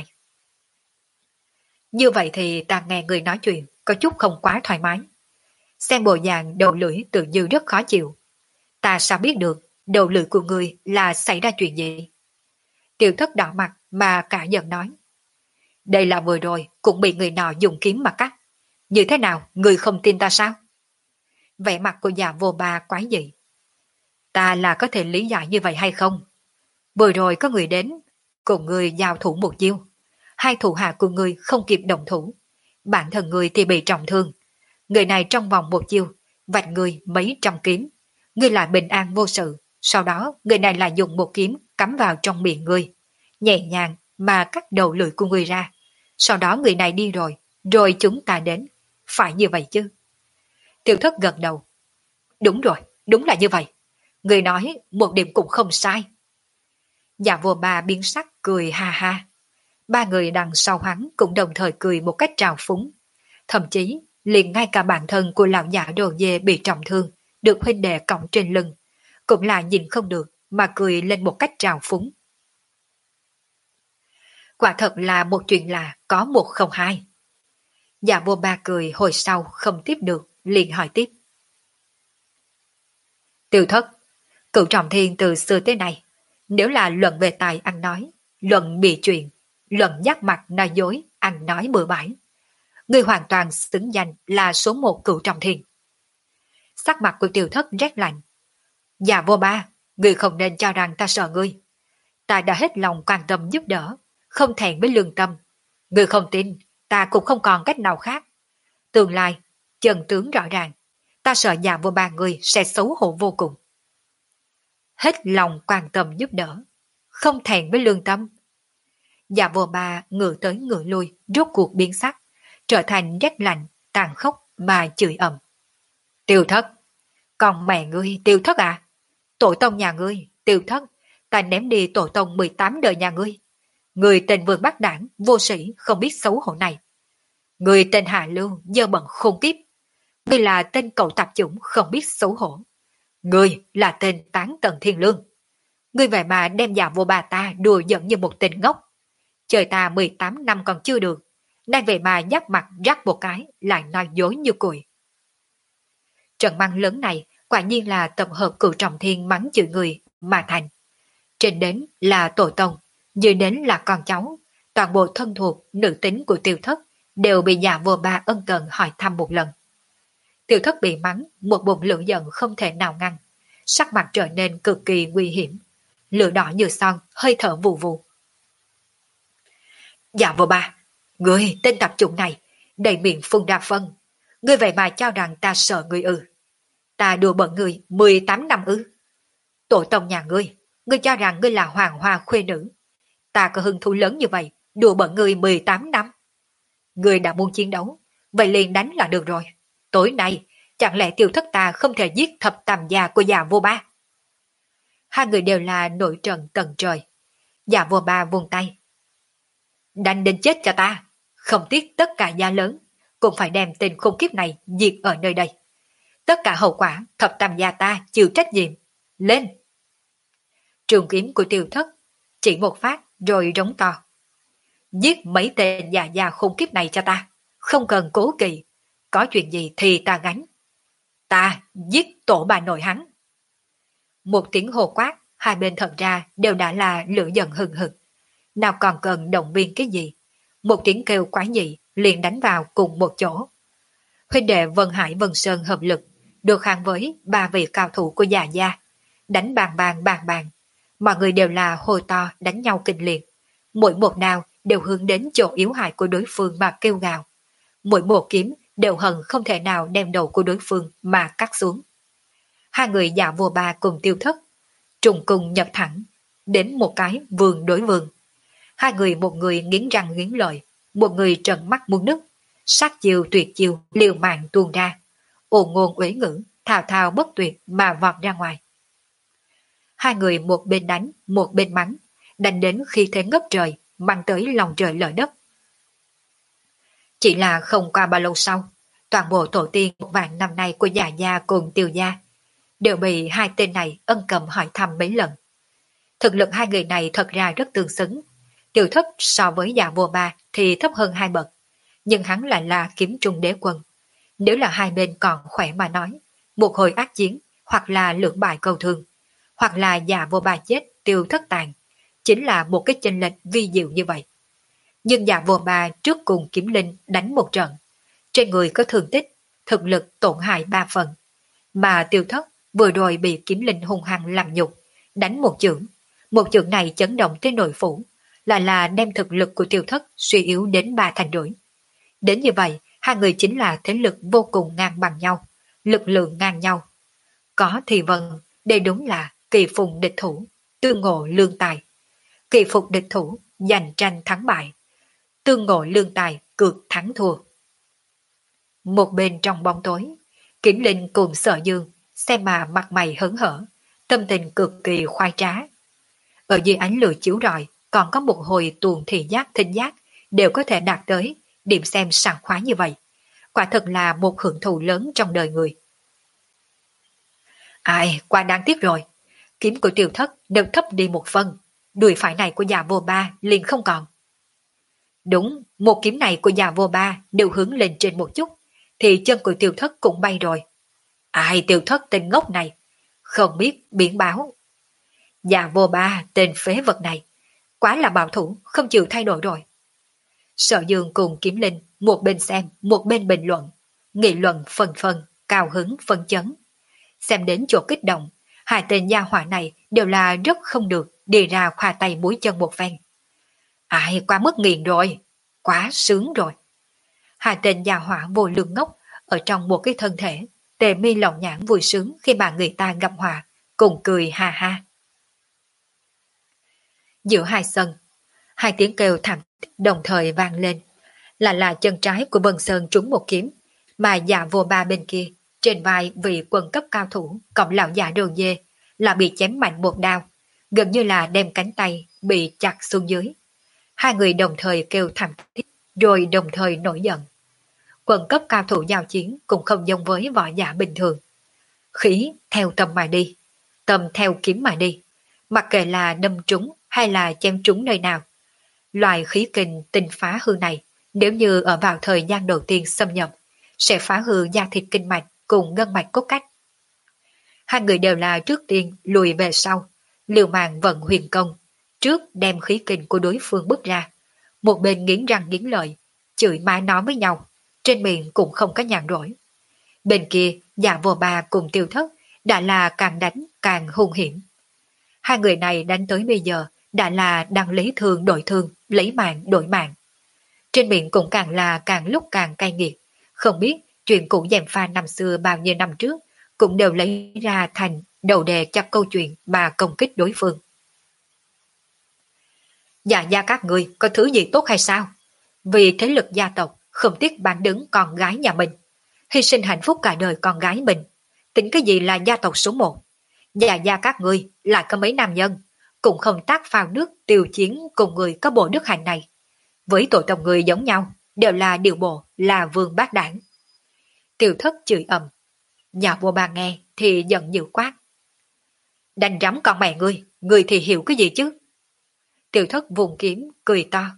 Như vậy thì ta nghe người nói chuyện có chút không quá thoải mái. Xem bộ dạng đầu lưỡi tự như rất khó chịu. Ta sao biết được đầu lưỡi của người là xảy ra chuyện gì? Tiểu Thất đỏ mặt mà cả giận nói. Đây là vừa rồi cũng bị người nọ dùng kiếm mà cắt. Như thế nào, người không tin ta sao? Vẻ mặt của Dạ vô ba quái dị. Ta là có thể lý giải như vậy hay không? Vừa rồi có người đến, cùng người giao thủ một chiêu. Hai thủ hạ của người không kịp đồng thủ. Bản thân người thì bị trọng thương. Người này trong vòng một chiêu, vạch người mấy trăm kiếm. Người lại bình an vô sự. Sau đó, người này lại dùng một kiếm cắm vào trong miệng người. Nhẹ nhàng mà cắt đầu lưỡi của người ra. Sau đó người này đi rồi, rồi chúng ta đến. Phải như vậy chứ? Tiểu Thất gật đầu. Đúng rồi, đúng là như vậy. Người nói một điểm cũng không sai. Dạ vô ba biến sắc cười ha ha. Ba người đằng sau hắn cũng đồng thời cười một cách trào phúng. Thậm chí, liền ngay cả bản thân của lão giả đồ dê bị trọng thương, được huynh đệ cõng trên lưng, cũng là nhìn không được mà cười lên một cách trào phúng. Quả thật là một chuyện là có một không hai. Dạ vô ba cười hồi sau không tiếp được, liền hỏi tiếp. Tiêu Thất, cửu trọng thiên từ xưa tới nay, nếu là luận về tài ăn nói, luận bị chuyện, luận dắt mặt nói dối, ăn nói bừa bãi, người hoàn toàn xứng danh là số một cửu trọng thiên. Sắc mặt của Tiêu Thất rét lạnh. Dạ vô ba, người không nên cho rằng ta sợ ngươi. Ta đã hết lòng quan tâm giúp đỡ, không thẹn với lương tâm. Người không tin, ta cũng không còn cách nào khác. Tương lai, chân tướng rõ ràng, ta sợ dạ vô ba người sẽ xấu hổ vô cùng. Hết lòng quan tâm giúp đỡ, không thẹn với lương tâm. Dạ vô ba ngựa tới ngựa lui, rốt cuộc biến sắc, trở thành rét lạnh, tàn khốc mà chửi ầm. Tiêu Thất, còn mẹ ngươi Tiêu Thất à? Tổ tông nhà ngươi, Tiêu Thất, ta ném đi tổ tông mười tám đời nhà ngươi. Người tên Vương Bắc Đảng, vô sĩ, không biết xấu hổ này. Người tên Hạ Lưu, dơ bẩn khôn kiếp. Ngươi là tên cậu tạp chủng, không biết xấu hổ. Ngươi là tên Tán Tần Thiên Lương. Ngươi vậy mà đem già vô bà ta đùa giận như một tên ngốc. Trời ta mười tám năm còn chưa được, nay về mà nhắc mặt rắc một cái, lại nói dối như cùi. Trận măng lớn này quả nhiên là tập hợp cửu trọng thiên mắng chửi người mà thành. Trên đến là tổ tông, dưới đến là con cháu, toàn bộ thân thuộc, nữ tính của Tiêu Thất đều bị nhà vô ba ân cần hỏi thăm một lần. Tiêu Thất bị mắng, một bụng lửa giận không thể nào ngăn, sắc mặt trở nên cực kỳ nguy hiểm, lửa đỏ như son, hơi thở vù vù. Dạ vô ba, ngươi tên tập chủng này, đầy miệng phun ra phân, ngươi vậy mà cho rằng ta sợ ngươi ư? Ta đùa bận ngươi mười tám năm ư? Tổ tông nhà ngươi, ngươi cho rằng ngươi là hoàng hoa khuê nữ. Ta có hứng thú lớn như vậy, đùa bận ngươi mười tám năm. Ngươi đã muốn chiến đấu, vậy liền đánh là được rồi. Tối nay, chẳng lẽ Tiêu Thất ta không thể giết thập tam gia của già vô ba? Hai người đều là nội trận tầng trời. Già vô ba vung tay. Đánh đến chết cho ta, không tiếc tất cả gia lớn, cũng phải đem tên khốn kiếp này diệt ở nơi đây. Tất cả hậu quả thập tam gia ta chịu trách nhiệm. Lên! Trường kiếm của Tiêu Thất chỉ một phát rồi rống to. Giết mấy tên già già khốn kiếp này cho ta, không cần cố kỵ, có chuyện gì thì ta gánh. Ta giết tổ bà nội hắn. Một tiếng hồ quát, hai bên thật ra đều đã là lửa giận hừng hực, nào còn cần động viên cái gì. một tiếng kêu quái dị liền đánh vào cùng một chỗ. Huynh đệ Vân Hải Vân Sơn hợp lực, được kháng với ba vị cao thủ của già gia, đánh bàn bàn bàn bàn. Mọi người đều là hồi to đánh nhau kinh liệt. Mỗi một đao đều hướng đến chỗ yếu hại của đối phương mà kêu gào. Mỗi một kiếm đều hận không thể nào đem đầu của đối phương mà cắt xuống. Hai người Dạ Vô Ba cùng Tiêu Thất, trùng cùng nhập thẳng, đến một cái vườn đối vườn. Hai người một người nghiến răng nghiến lợi, một người trợn mắt muốn nứt, sát chiêu tuyệt chiêu liều mạng tuôn ra, ồn ngôn uế ngữ, thao thao bất tuyệt mà vọt ra ngoài. Hai người một bên đánh, một bên mắng, đánh đến khi thế ngấp trời, mang tới lòng trời lở đất. Chỉ là không qua bao lâu sau, toàn bộ tổ tiên một vạn năm nay của Dạ gia cùng Tiêu gia đều bị hai tên này ân cầm hỏi thăm mấy lần. Thực lực hai người này thật ra rất tương xứng. Tiêu Thất so với Dạ Vô Ba thì thấp hơn hai bậc, nhưng hắn lại là kiếm trung đế quân. Nếu là hai bên còn khỏe mà nói, một hồi ác chiến, hoặc là lưỡng bại câu thương, hoặc là Dạ Vô Ba chết, Tiêu Thất tàn, chính là một cái chênh lệch vi diệu như vậy. Nhưng Dạ Vô Ba trước cùng Kiếm Linh đánh một trận, trên người có thương tích, thực lực tổn hại ba phần, mà Tiêu Thất vừa rồi bị Kiếm Linh hung hăng làm nhục, đánh một chưởng, một chưởng này chấn động tới nội phủ, lại là đem thực lực của Tiêu Thất suy yếu đến ba thành rưỡi. Đến như vậy, hai người chính là thế lực vô cùng ngang bằng nhau, lực lượng ngang nhau. Có thì vâng, đây đúng là kỳ phùng địch thủ, tương ngộ lương tài. Kỳ phục địch thủ, giành tranh thắng bại. Tương ngộ lương tài, cược thắng thua. Một bên trong bóng tối, Kiếm Linh cùng Sở Dương xem mà mặt mày hớn hở, tâm tình cực kỳ khoái trá. Ở dưới ánh lửa chiếu rọi, còn có một hồi tuồng thị giác thính giác đều có thể đạt tới điểm xem sảng khoái như vậy. Quả thật là một hưởng thụ lớn trong đời người. Ai, quá đáng tiếc rồi. Kiếm của Tiêu Thất đều thấp đi một phần, đùi phải này của Dạ Vô Ba liền không còn. Đúng, một kiếm này của Dạ Vô Ba đều hướng lên trên một chút, thì chân của Tiêu Thất cũng bay rồi. Ai, Tiêu Thất tên ngốc này, không biết biển báo. Dạ Vô Ba tên phế vật này, quá là bảo thủ, không chịu thay đổi rồi. Sở Dương cùng Kiếm Linh một bên xem, một bên bình luận, nghị luận phần phần, cao hứng phân chấn. Xem đến chỗ kích động, hai tên gia hỏa này đều là rất không được đi ra khoa tay mũi chân một phen. Ai, quá mức nghiền rồi, quá sướng rồi. Hai tên gia hỏa vô lương ngốc ở trong một cái thân thể, tề mi lòng nhãn vui sướng khi mà người ta gặp hòa, cùng cười ha ha. Giữa hai sân, hai tiếng kêu thảm thiết đồng thời vang lên, là là chân trái của Vân Sơn trúng một kiếm, mà Dạ Vô Ba bên kia, trên vai vị quân cấp cao thủ cộng lão già đồ dê là bị chém mạnh một đao, gần như là đem cánh tay bị chặt xuống dưới. Hai người đồng thời kêu thảm thiết, rồi đồng thời nổi giận. Quân cấp cao thủ giao chiến cũng không giống với võ giả bình thường. Khí theo tâm mà đi, tâm theo kiếm mà đi, mặc kệ là đâm trúng hay là chém trúng nơi nào. Loại khí kình tinh phá hư này, nếu như ở vào thời gian đầu tiên xâm nhập, sẽ phá hư da thịt kinh mạch cùng ngân mạch cốt cách. Hai người đều là trước tiên lùi về sau, liều mạng vận huyền công, trước đem khí kình của đối phương bứt ra. Một bên nghiến răng nghiến lợi, chửi má nói với nhau, trên miệng cũng không có nhàn rỗi. Bên kia, Dạ Vô Ba cùng Tiêu Thất đã là càng đánh càng hung hiểm. Hai người này đánh tới bây giờ đã là đang lấy thương đổi thương, lấy mạng đổi mạng. Trên miệng cũng càng là càng lúc càng cay nghiệt, không biết chuyện cũ gièm pha năm xưa bao nhiêu năm trước cũng đều lấy ra thành đầu đề cho câu chuyện mà công kích đối phương. Dạ gia các người có thứ gì tốt hay sao? Vì thế lực gia tộc không tiếc bán đứng con gái nhà mình, hy sinh hạnh phúc cả đời con gái mình, tính cái gì là gia tộc số một? Dạ gia các người lại có mấy nam nhân, cũng không tác phao nước tiêu chiến cùng người có bộ đức hạnh này. Với tổ tông người giống nhau, đều là điều bộ, là vương bát đảng. Tiêu Thất chửi ầm. Nhà Vô Ba nghe thì giận dữ quát. Đánh rắm con mẹ ngươi, ngươi thì hiểu cái gì chứ? Tiêu Thất vùng kiếm, cười to.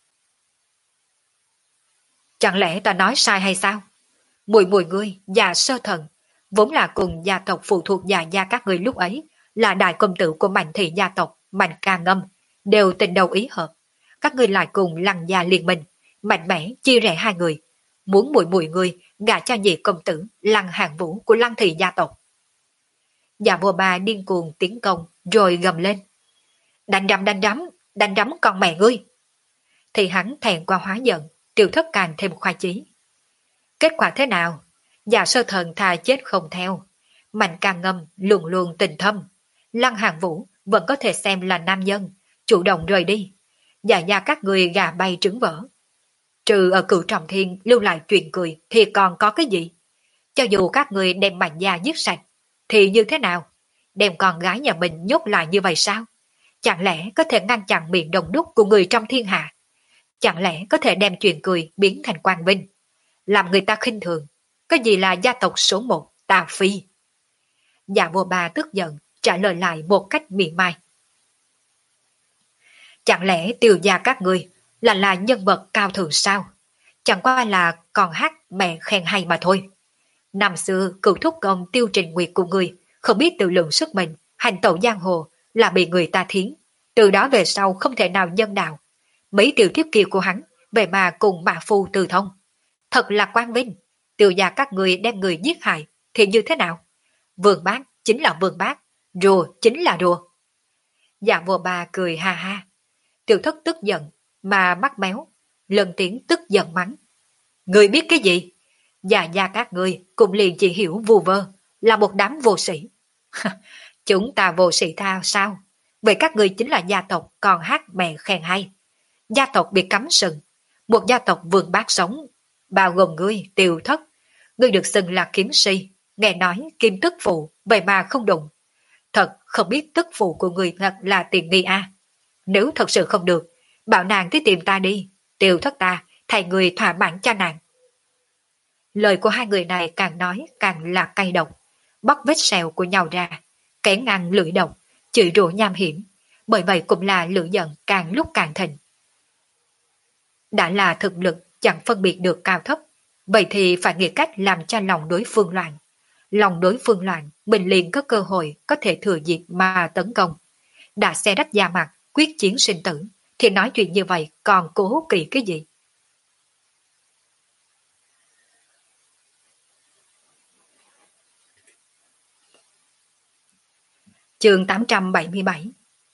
Chẳng lẽ ta nói sai hay sao? Mùi mùi ngươi, già sơ thần, vốn là cùng gia tộc phụ thuộc Dạ gia các ngươi lúc ấy, là đại công tử của Mạnh thị gia tộc, Mạnh Ca Ngâm, đều tình đầu ý hợp. Các ngươi lại cùng Lăng gia liên minh, mạnh mẽ chia rẽ hai người, muốn mùi mùi người gả cho nhị công tử Lăng Hàng Vũ của Lăng thị gia tộc. Dạ vua bà điên cuồng tiến công rồi gầm lên. Đánh đấm đánh đấm, đánh đấm con mẹ ngươi. Thì hắn thẹn qua hóa giận, Tiêu Thất càng thêm khoái chí. Kết quả thế nào? Dạ sơ thần thà chết không theo. Mạnh ca ngâm luôn luôn tình thâm. Lăng Hàng Vũ vẫn có thể xem là nam nhân, chủ động rời đi. Dạ gia các người gà bay trứng vỡ. Trừ ở cửu trọng thiên lưu lại chuyện cười thì còn có cái gì? Cho dù các người đem mạnh gia giết sạch, thì như thế nào? Đem con gái nhà mình nhốt lại như vậy sao? Chẳng lẽ có thể ngăn chặn miệng đồng đúc của người trong thiên hạ? Chẳng lẽ có thể đem chuyện cười biến thành quang vinh? Làm người ta khinh thường. Cái gì là gia tộc số một, Tà Phi? Dạ vua bà tức giận, trả lời lại một cách mỉa mai. Chẳng lẽ Tiêu gia các người là là nhân vật cao thượng sao? Chẳng qua là còn hát mẹ khen hay mà thôi. Năm xưa cựu thúc công Tiêu Trình Nguyệt của người không biết tự lượng sức mình, hành tẩu giang hồ là bị người ta thiến. Từ đó về sau không thể nào nhân đạo. Mấy tiểu thiếp kia của hắn về mà cùng bà phu từ thông. Thật là quang vinh. Tiêu gia các người đem người giết hại thì như thế nào? Vương bác chính là vương bác, rùa chính là rùa. Dạ vua bà cười ha ha. Tiêu Thất tức giận mà mắt méo, lần tiếng tức giận mắng. Người biết cái gì? Dạ gia các người cũng liền chỉ hiểu vù vơ, là một đám vô sĩ. Chúng ta vô sĩ tha sao? Vậy các người chính là gia tộc còn hát mẹ khen hay. Gia tộc bị cấm sừng, một gia tộc vương bác sống, bao gồm ngươi, Tiêu Thất. Ngươi được xưng là kiếm si, nghe nói kim tức phụ, vậy mà không đụng. Thật không biết tức phụ của người thật là tiền nghi a. Nếu thật sự không được, bảo nàng tới tìm ta đi, Tiêu Thất ta thay người thỏa mãn cho nàng. Lời của hai người này càng nói càng là cay độc, bóc vết sẹo của nhau ra, kẻ ngang lưỡi độc, chửi rủa nham hiểm, bởi vậy cũng là lửa giận càng lúc càng thịnh. Đã là thực lực chẳng phân biệt được cao thấp, vậy thì phải nghĩ cách làm cho lòng đối phương loạn. Lòng đối phương loạn, mình liền có cơ hội có thể thừa dịp mà tấn công. Đã xe đách da mặt, quyết chiến sinh tử, thì nói chuyện như vậy còn cố kỵ cái gì? Chương tám trăm bảy mươi bảy.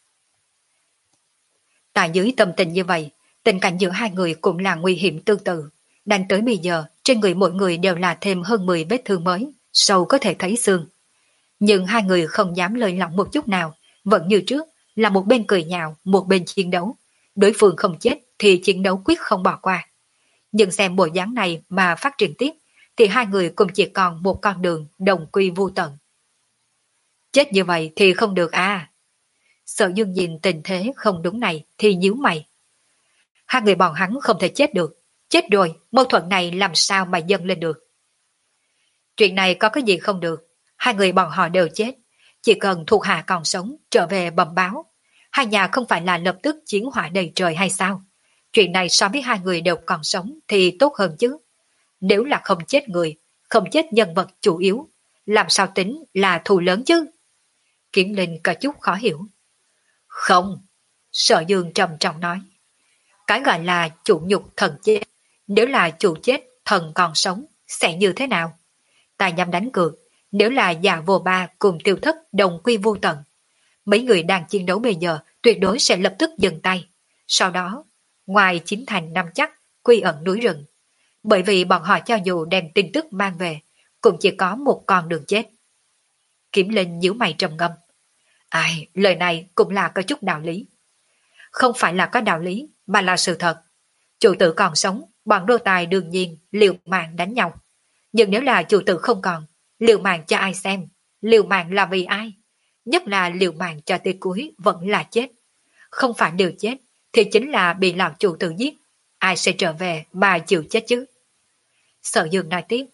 Tại dưới tâm tình như vậy, tình cảnh giữa hai người cũng là nguy hiểm tương tự. Đánh tới bây giờ, trên người mỗi người đều là thêm hơn mười vết thương mới, sâu có thể thấy xương. Nhưng hai người không dám lơi lỏng một chút nào, vẫn như trước, là một bên cười nhạo, một bên chiến đấu. Đối phương không chết thì chiến đấu quyết không bỏ qua. Nhưng xem bộ dáng này mà phát triển tiếp, thì hai người cũng chỉ còn một con đường đồng quy vu tận. Chết như vậy thì không được à. Sở Dương nhìn tình thế không đúng này thì nhíu mày. Hai người bọn hắn không thể chết được. Chết rồi, mâu thuẫn này làm sao mà dâng lên được. Chuyện này có cái gì không được. Hai người bọn họ đều chết. Chỉ cần thuộc hạ còn sống trở về bẩm báo. Hai nhà không phải là lập tức chiến hỏa đầy trời hay sao? Chuyện này so với hai người đều còn sống thì tốt hơn chứ. Nếu là không chết người, không chết nhân vật chủ yếu, làm sao tính là thù lớn chứ? Kiếm Linh có chút khó hiểu. Không, Sở Dương trầm trọng nói. Cái gọi là chủ nhục thần chết, nếu là chủ chết thần còn sống, sẽ như thế nào? Ta nhằm đánh cược, nếu là Dạ Vô Ba cùng Tiêu Thất đồng quy vô tận, mấy người đang chiến đấu bây giờ tuyệt đối sẽ lập tức dừng tay. Sau đó, ngoài chính thành năm chắc, quy ẩn núi rừng. Bởi vì bọn họ cho dù đem tin tức mang về, cũng chỉ có một con đường chết. Kiếm Linh nhíu mày trầm ngâm. Ai, lời này cũng là có chút đạo lý. Không phải là có đạo lý, mà là sự thật. Chủ tử còn sống, bọn đô tài đương nhiên liều mạng đánh nhau. Nhưng nếu là chủ tử không còn, liều mạng cho ai xem? Liều mạng là vì ai? Nhất là liều mạng cho tới cuối vẫn là chết. Không phải liều chết, thì chính là bị lão chủ tử giết. Ai sẽ trở về mà chịu chết chứ? Sở Dương nói tiếp.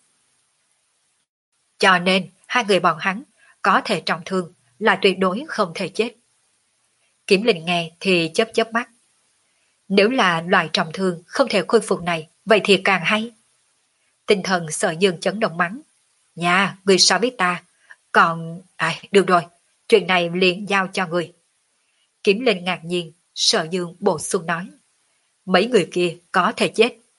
Cho nên, hai người bọn hắn có thể trọng thương, là tuyệt đối không thể chết. Kiếm Linh nghe thì chớp chớp mắt. Nếu là loại trọng thương không thể khôi phục này, vậy thì càng hay. Tinh thần Sở Dương chấn động mắng. Nhà, người sao biết ta? Còn... À, được rồi, chuyện này liền giao cho người. Kiếm Linh ngạc nhiên, Sở Dương bổ sung nói. Mấy người kia có thể chết,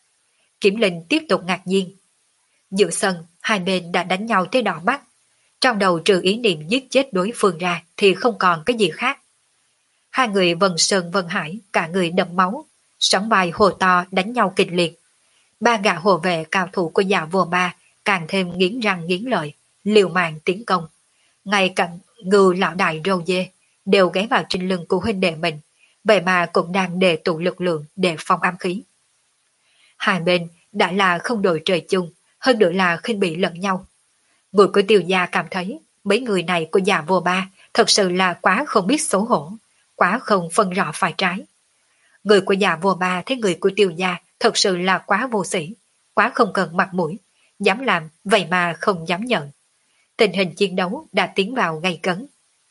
Kiểm Linh tiếp tục ngạc nhiên. Giữa sân, hai bên đã đánh nhau tới đỏ mắt. Trong đầu trừ ý niệm giết chết đối phương ra thì không còn cái gì khác. Hai người Vân Sơn Vân Hải, cả người đẫm máu, sóng bài hồ to đánh nhau kịch liệt. Ba gã hộ vệ cao thủ của Dạ Vô Ba càng thêm nghiến răng nghiến lợi, liều mạng tiến công. Ngay cạnh Ngưu lão đại râu dê đều ghé vào trên lưng của huynh đệ mình, vậy mà cũng đang đề tụ lực lượng để phòng ám khí. Hai bên đã là không đội trời chung, hơn nữa là khinh bị lẫn nhau. Người của Tiêu gia cảm thấy mấy người này của Dạ Vô Ba thật sự là quá không biết xấu hổ, quá không phân rõ phải trái. Người của Dạ Vô Ba thấy người của Tiêu gia thật sự là quá vô sĩ, quá không cần mặt mũi, dám làm vậy mà không dám nhận. Tình hình chiến đấu đã tiến vào gay cấn.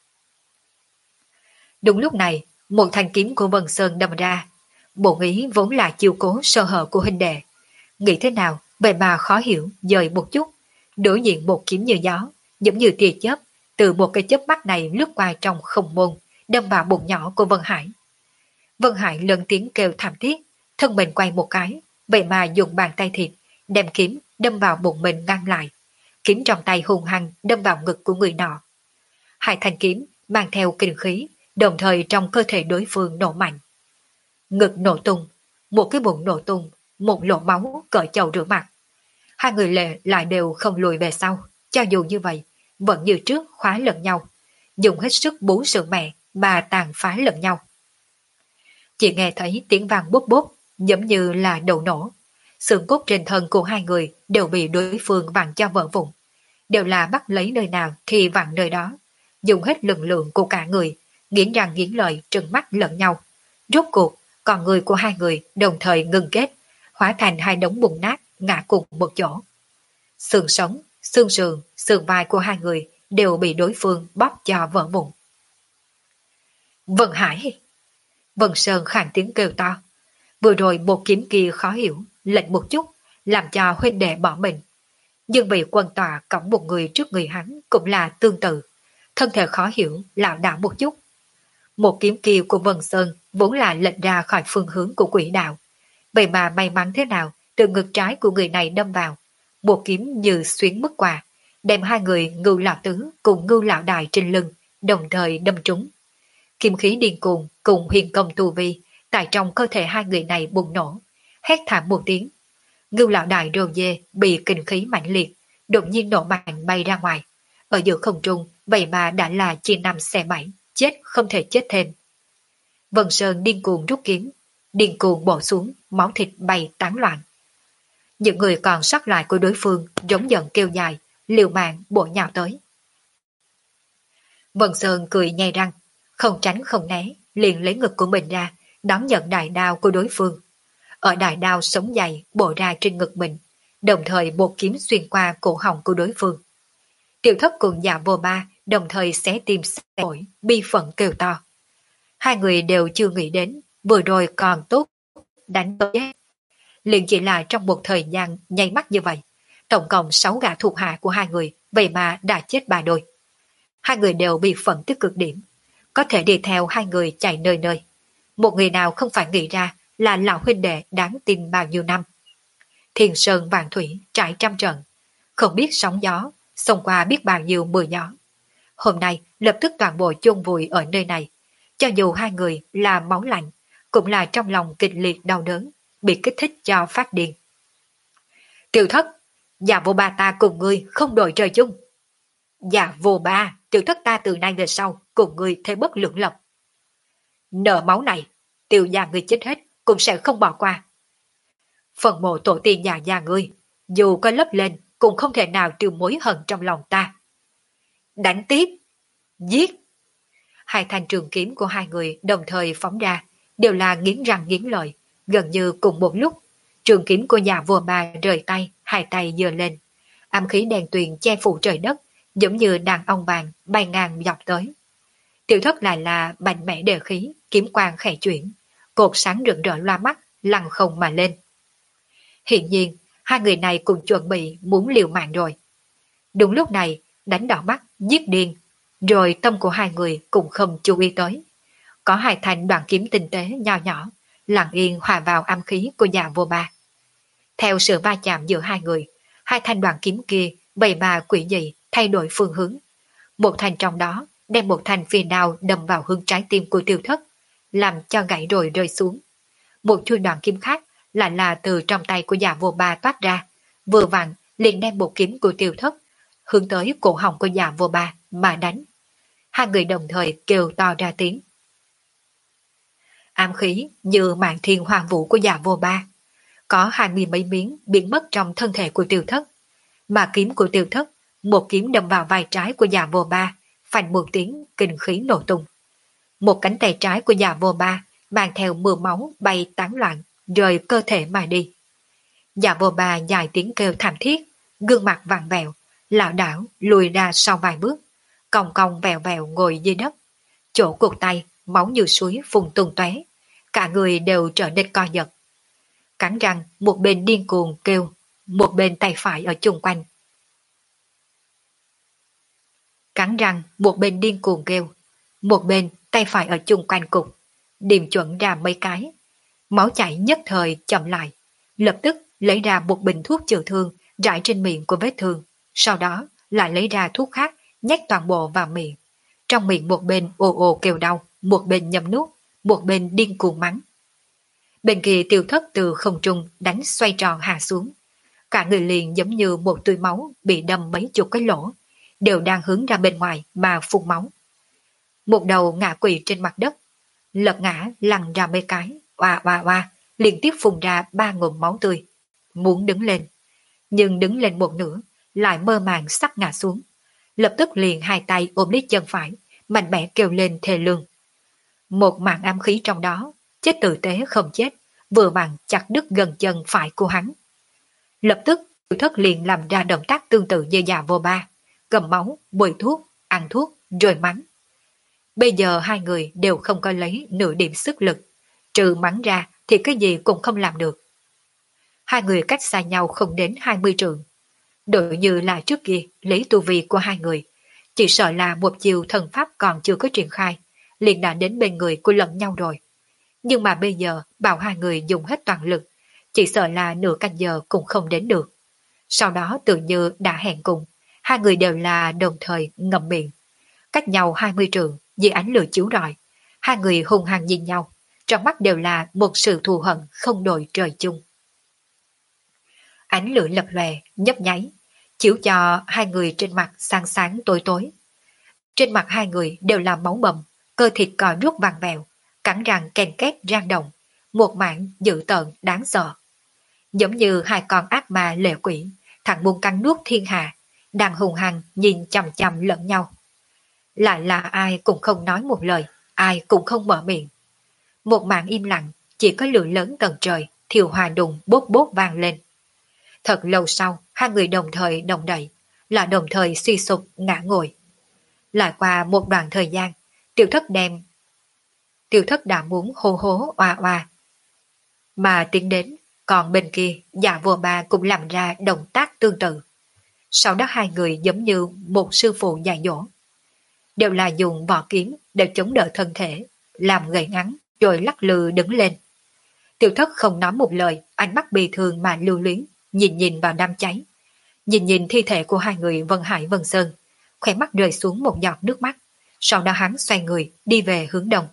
Đúng lúc này, một thanh kiếm của Vân Sơn đâm ra. Bổn ý vốn là chiêu cố sơ hở của huynh đệ. Nghĩ thế nào, vậy mà khó hiểu, dời một chút. Đối diện một kiếm như gió, giống như tia chớp, từ một cái chớp mắt này lướt qua trong không môn, đâm vào bụng nhỏ của Vân Hải. Vân Hải lớn tiếng kêu thảm thiết, thân mình quay một cái, vậy mà dùng bàn tay thịt, đem kiếm đâm vào bụng mình ngăn lại. Kiếm trong tay hung hăng đâm vào ngực của người nọ. Hai thanh kiếm mang theo kinh khí, đồng thời trong cơ thể đối phương nổ mạnh. Ngực nổ tung, một cái bụng nổ tung, một lỗ máu cởi chầu rửa mặt. Hai người lệ lại đều không lùi về sau, cho dù như vậy, vẫn như trước khóa lẫn nhau, dùng hết sức bú sự mẹ mà tàn phá lẫn nhau. Chỉ nghe thấy tiếng vang bốp bốp, giống như là đầu nổ. Xương cốt trên thân của hai người đều bị đối phương vặn cho vỡ vụn, đều là bắt lấy nơi nào thì vặn nơi đó, dùng hết lực lượng của cả người, nghiến răng nghiến lợi trừng mắt lẫn nhau. Rốt cuộc, còn người của hai người đồng thời ngừng kết, hóa thành hai đống bùn nát ngã cùng một chỗ. Xương sống, xương sườn, xương vai của hai người đều bị đối phương bóp cho vỡ vụn. Vân Hải! Vân Sơn khàn tiếng kêu to. Vừa rồi một kiếm kia khó hiểu, lệch một chút, làm cho huynh đệ bỏ mình. Nhưng vì quân tòa cõng một người trước người hắn cũng là tương tự, thân thể khó hiểu, lảo đảo một chút. Một kiếm kia của Vân Sơn vốn là lệch ra khỏi phương hướng của quỷ đạo. Vậy mà may mắn thế nào, từ ngực trái của người này đâm vào, một kiếm như xuyến mất qua, đem hai người Ngưu lão tứ cùng Ngưu lão đại trên lưng, đồng thời đâm trúng. Kim khí điên cuồng cùng huyền công tu vi, tại trong cơ thể hai người này bùng nổ, hét thảm một tiếng. Ngưu lão đại rồ dê bị kinh khí mạnh liệt, đột nhiên nổ mạnh bay ra ngoài. Ở giữa không trung, vậy mà đã là chia năm xe bảy, chết không thể chết thêm. Vân Sơn điên cuồng rút kiếm, điên cuồng bổ xuống, máu thịt bay tán loạn. Những người còn sót lại của đối phương giống giận kêu dài, liều mạng bổ nhào tới. Vân Sơn cười nhai răng, không tránh không né, liền lấy ngực của mình ra, đón nhận đại đao của đối phương. Ở đại đao sống dày bổ ra trên ngực mình, đồng thời một kiếm xuyên qua cổ họng của đối phương. Tiểu Thất cùng Dạ Vô Ba đồng thời xé tim xé phổi, bi phận kêu to. Hai người đều chưa nghĩ đến, vừa rồi còn tốt, đánh tới. Liền chỉ là trong một thời gian nháy mắt như vậy, tổng cộng sáu gã thuộc hạ của hai người, vậy mà đã chết ba đôi. Hai người đều bị phận tới cực điểm, có thể đi theo hai người chạy nơi nơi. Một người nào không phải nghĩ ra là lão huynh đệ đáng tin bao nhiêu năm. Thiên sơn vạn thủy trải trăm trận, không biết sóng gió, xông qua biết bao nhiêu mưa gió. Hôm nay lập tức toàn bộ chôn vùi ở nơi này, cho dù hai người là máu lạnh, cũng là trong lòng kịch liệt đau đớn, bị kích thích cho phát điên. Tiểu Thất, Dạ Vô Ba ta cùng ngươi không đội trời chung. Dạ Vô Ba, Tiểu Thất ta từ nay về sau cùng ngươi thế bất lượng lập. Nợ máu này, Tiêu gia ngươi chết hết cũng sẽ không bỏ qua. Phần mộ tổ tiên nhà gia ngươi, dù có lấp lên cũng không thể nào tiêu mối hận trong lòng ta. Đánh tiếp, giết. Hai thanh trường kiếm của hai người đồng thời phóng ra, đều là nghiến răng nghiến lợi, gần như cùng một lúc. Trường kiếm của Dạ Vô Ba rời tay, hai tay giơ lên. Ám khí đèn tuyền che phủ trời đất, giống như đàn ông vàng bay ngang dọc tới. Tiểu Thất lại là mạnh mẽ đề khí, kiếm quang khẽ chuyển, cột sáng rực rỡ loa mắt, lăn không mà lên. Hiện nhiên, hai người này cùng chuẩn bị muốn liều mạng rồi. Đúng lúc này, đánh đỏ mắt, giết điên, rồi tâm của hai người cũng không chú ý tới. Có hai thanh đoạn kiếm tinh tế nho nhỏ, lặng yên hòa vào âm khí của Dạ Vô Ba. Theo sự va chạm giữa hai người, hai thanh đoàn kiếm kia bầy mà quỷ dị thay đổi phương hướng. Một thanh trong đó đem một thanh phi đao đâm vào hướng trái tim của Tiêu Thất, làm cho gãy rồi rơi xuống. Một chuôi đoàn kiếm khác lại là từ trong tay của Dạ Vô Ba toát ra, vừa vặn liền đem một kiếm của Tiêu Thất hướng tới cổ họng của Dạ Vô Ba mà đánh. Hai người đồng thời kêu to ra tiếng. Ám khí như mạng thiên hoàng vũ của Dạ Vô Ba, có hai mươi mấy miếng biến mất trong thân thể của Tiêu Thất, mà kiếm của Tiêu Thất, một kiếm đâm vào vai trái của Dạ Vô Ba, phanh một tiếng kinh khí nổ tung. Một cánh tay trái của Dạ Vô Ba mang theo mưa máu bay tán loạn, rời cơ thể mà đi. Dạ Vô Ba dài tiếng kêu thảm thiết, gương mặt vặn vẹo, lảo đảo lùi ra sau vài bước, cong cong vèo vèo ngồi dưới đất. Chỗ cụt tay, máu như suối phun tung tóe, cả người đều trở nên co giật. Cắn răng, một bên điên cuồng kêu, một bên tay phải ở chung quanh. Cắn răng, một bên điên cuồng kêu, một bên tay phải ở chung quanh cục, điểm chuẩn ra mấy cái. Máu chảy nhất thời chậm lại, lập tức lấy ra một bình thuốc chữa thương rải trên miệng của vết thương, sau đó lại lấy ra thuốc khác nhét toàn bộ vào miệng. Trong miệng một bên ồ ồ kêu đau, một bên nhấm nuốt, một bên điên cuồng mắng. Bên kia Tiêu Thất từ không trung đánh xoay tròn hạ xuống. Cả người liền giống như một túi máu bị đâm mấy chục cái lỗ, đều đang hướng ra bên ngoài mà phun máu. Một đầu ngã quỵ trên mặt đất, lật ngã lăn ra mấy cái, oa oa oa, liên tiếp phun ra ba ngụm máu tươi, muốn đứng lên. Nhưng đứng lên một nửa, lại mơ màng sắp ngã xuống. Lập tức liền hai tay ôm lấy chân phải, mạnh mẽ kêu lên thê lương. Một mạng ám khí trong đó, chết tử tế không chết, vừa vặn chặt đứt gần chân phải của hắn. Lập tức, Tiêu Thất liền làm ra động tác tương tự như Dạ Vô Ba, cầm máu, bôi thuốc, ăn thuốc, rồi mắng. Bây giờ hai người đều không có lấy nửa điểm sức lực, trừ mắng ra thì cái gì cũng không làm được. Hai người cách xa nhau không đến hai mươi trượng. Đổi như là trước kia lấy tu vi của hai người, chỉ sợ là một chiều thần pháp còn chưa có triển khai, liền đã đến bên người của lẫn nhau rồi. Nhưng mà bây giờ bảo hai người dùng hết toàn lực, chỉ sợ là nửa canh giờ cũng không đến được. Sau đó tự như đã hẹn cùng, hai người đều là đồng thời ngậm miệng. Cách nhau hai mươi trượng, dưới ánh lửa chiếu rọi, hai người hung hăng nhìn nhau, trong mắt đều là một sự thù hận không đội trời chung. Ánh lửa lập lòe, nhấp nháy, chiếu cho hai người trên mặt sáng sáng tối tối. Trên mặt hai người đều là máu bầm, cơ thịt cò rút vàng vẹo, cắn răng ken két rang động, một mảng dữ tợn đáng sợ. Giống như hai con ác ma lệ quỷ, thằng muốn cắn nuốt thiên hạ, đang hùng hăng nhìn chằm chằm lẫn nhau. Lại là ai cũng không nói một lời, ai cũng không mở miệng. Một mảng im lặng, chỉ có lửa lớn tận trời, thiêu hòa đùng bốt bốt vang lên. Thật lâu sau, hai người đồng thời đồng đậy, là đồng thời suy sụp ngã ngồi. Lại qua một đoạn thời gian, Tiêu Thất đem. Tiêu Thất đã muốn hô hố oa oa. Mà tiến đến, còn bên kia, Dạ Vô Ba cũng làm ra động tác tương tự. Sau đó hai người giống như một sư phụ dạy dỗ. Đều là dùng vỏ kiếm để chống đỡ thân thể, làm gậy ngắn rồi lắc lư đứng lên. Tiêu Thất không nói một lời, ánh mắt bi thương mà lưu luyến, nhìn nhìn vào đám cháy. Nhìn nhìn thi thể của hai người Vân Hải Vân Sơn, khóe mắt rơi xuống một giọt nước mắt, sau đó hắn xoay người đi về hướng đông.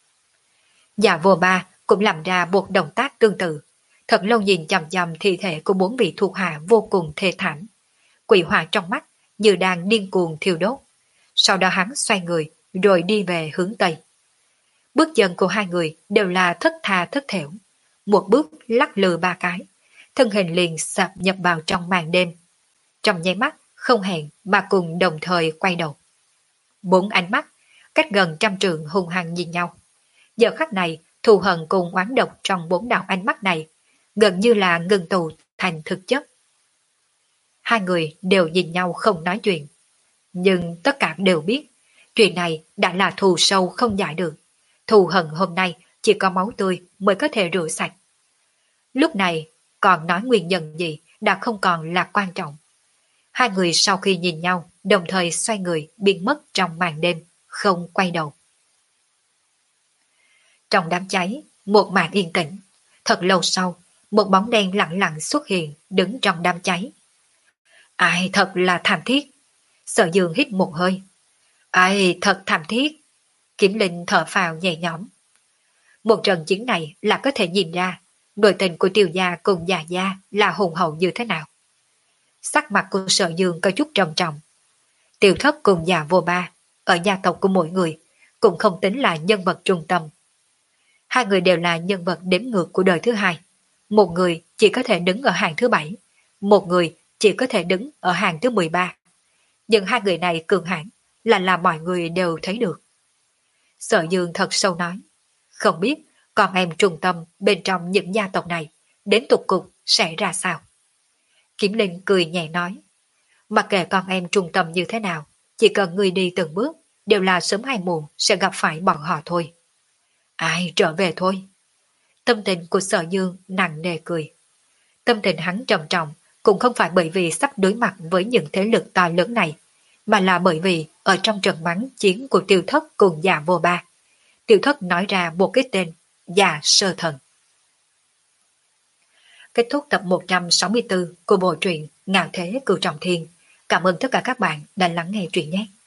Dạ Vô Ba cũng làm ra một động tác tương tự, thật lâu nhìn chằm chằm thi thể của bốn vị thuộc hạ vô cùng thê thảm. Quỷ hỏa trong mắt như đang điên cuồng thiêu đốt. Sau đó hắn xoay người rồi đi về hướng tây. Bước chân của hai người đều là thất tha thất thểu, một bước lắc lư ba cái, thân hình liền sập nhập vào trong màn đêm. Trong nháy mắt không hẹn mà cùng đồng thời quay đầu. Bốn ánh mắt cách gần trăm trượng hung hăng nhìn nhau. Giờ khắc này thù hận cùng oán độc trong bốn đạo ánh mắt này gần như là ngưng tụ thành thực chất. Hai người đều nhìn nhau không nói chuyện, nhưng tất cả đều biết chuyện này đã là thù sâu không giải được. Thù hận hôm nay chỉ có máu tươi mới có thể rửa sạch. Lúc này còn nói nguyên nhân gì đã không còn là quan trọng. Hai người sau khi nhìn nhau đồng thời xoay người biến mất trong màn đêm, không quay đầu. Trong đám cháy, một màn yên tĩnh. Thật lâu sau, một bóng đen lặng lặng xuất hiện đứng trong đám cháy. Ai thật là thảm thiết. Sở Dương hít một hơi. Ai thật thảm thiết. Kiếm Linh thở phào nhẹ nhõm. Một trận chiến này là có thể nhìn ra nội tình của Tiêu gia cùng Già gia là hùng hậu như thế nào. Sắc mặt của Sở Dương có chút trầm trọng. Tiêu Thất cùng Già Vô Ba ở gia tộc của mỗi người cũng không tính là nhân vật trung tâm. Hai người đều là nhân vật đếm ngược của đời thứ hai. Một người chỉ có thể đứng ở hàng thứ bảy, một người chỉ có thể đứng ở hàng thứ mười ba. Nhưng hai người này cường hãn là làm mọi người đều thấy được. Sở Dương thật sâu nói, không biết con em trung tâm bên trong những gia tộc này đến tục cục sẽ ra sao. Kiếm Linh cười nhẹ nói, mặc kệ con em trung tâm như thế nào, chỉ cần người đi từng bước đều là sớm hay muộn sẽ gặp phải bọn họ thôi. Ai trở về thôi. Tâm tình của Sở Dương nặng nề cười. Tâm tình hắn trầm trọng cũng không phải bởi vì sắp đối mặt với những thế lực to lớn này, mà là bởi vì ở trong trận bắn chiến của Tiêu Thất cùng Già Vô Ba, Tiêu Thất nói ra một cái tên Già Sơ Thần. Kết thúc tập một trăm sáu mươi tư của bộ truyện Ngạo Thế Cửu Trọng Thiên. Cảm ơn tất cả các bạn đã lắng nghe truyện nhé.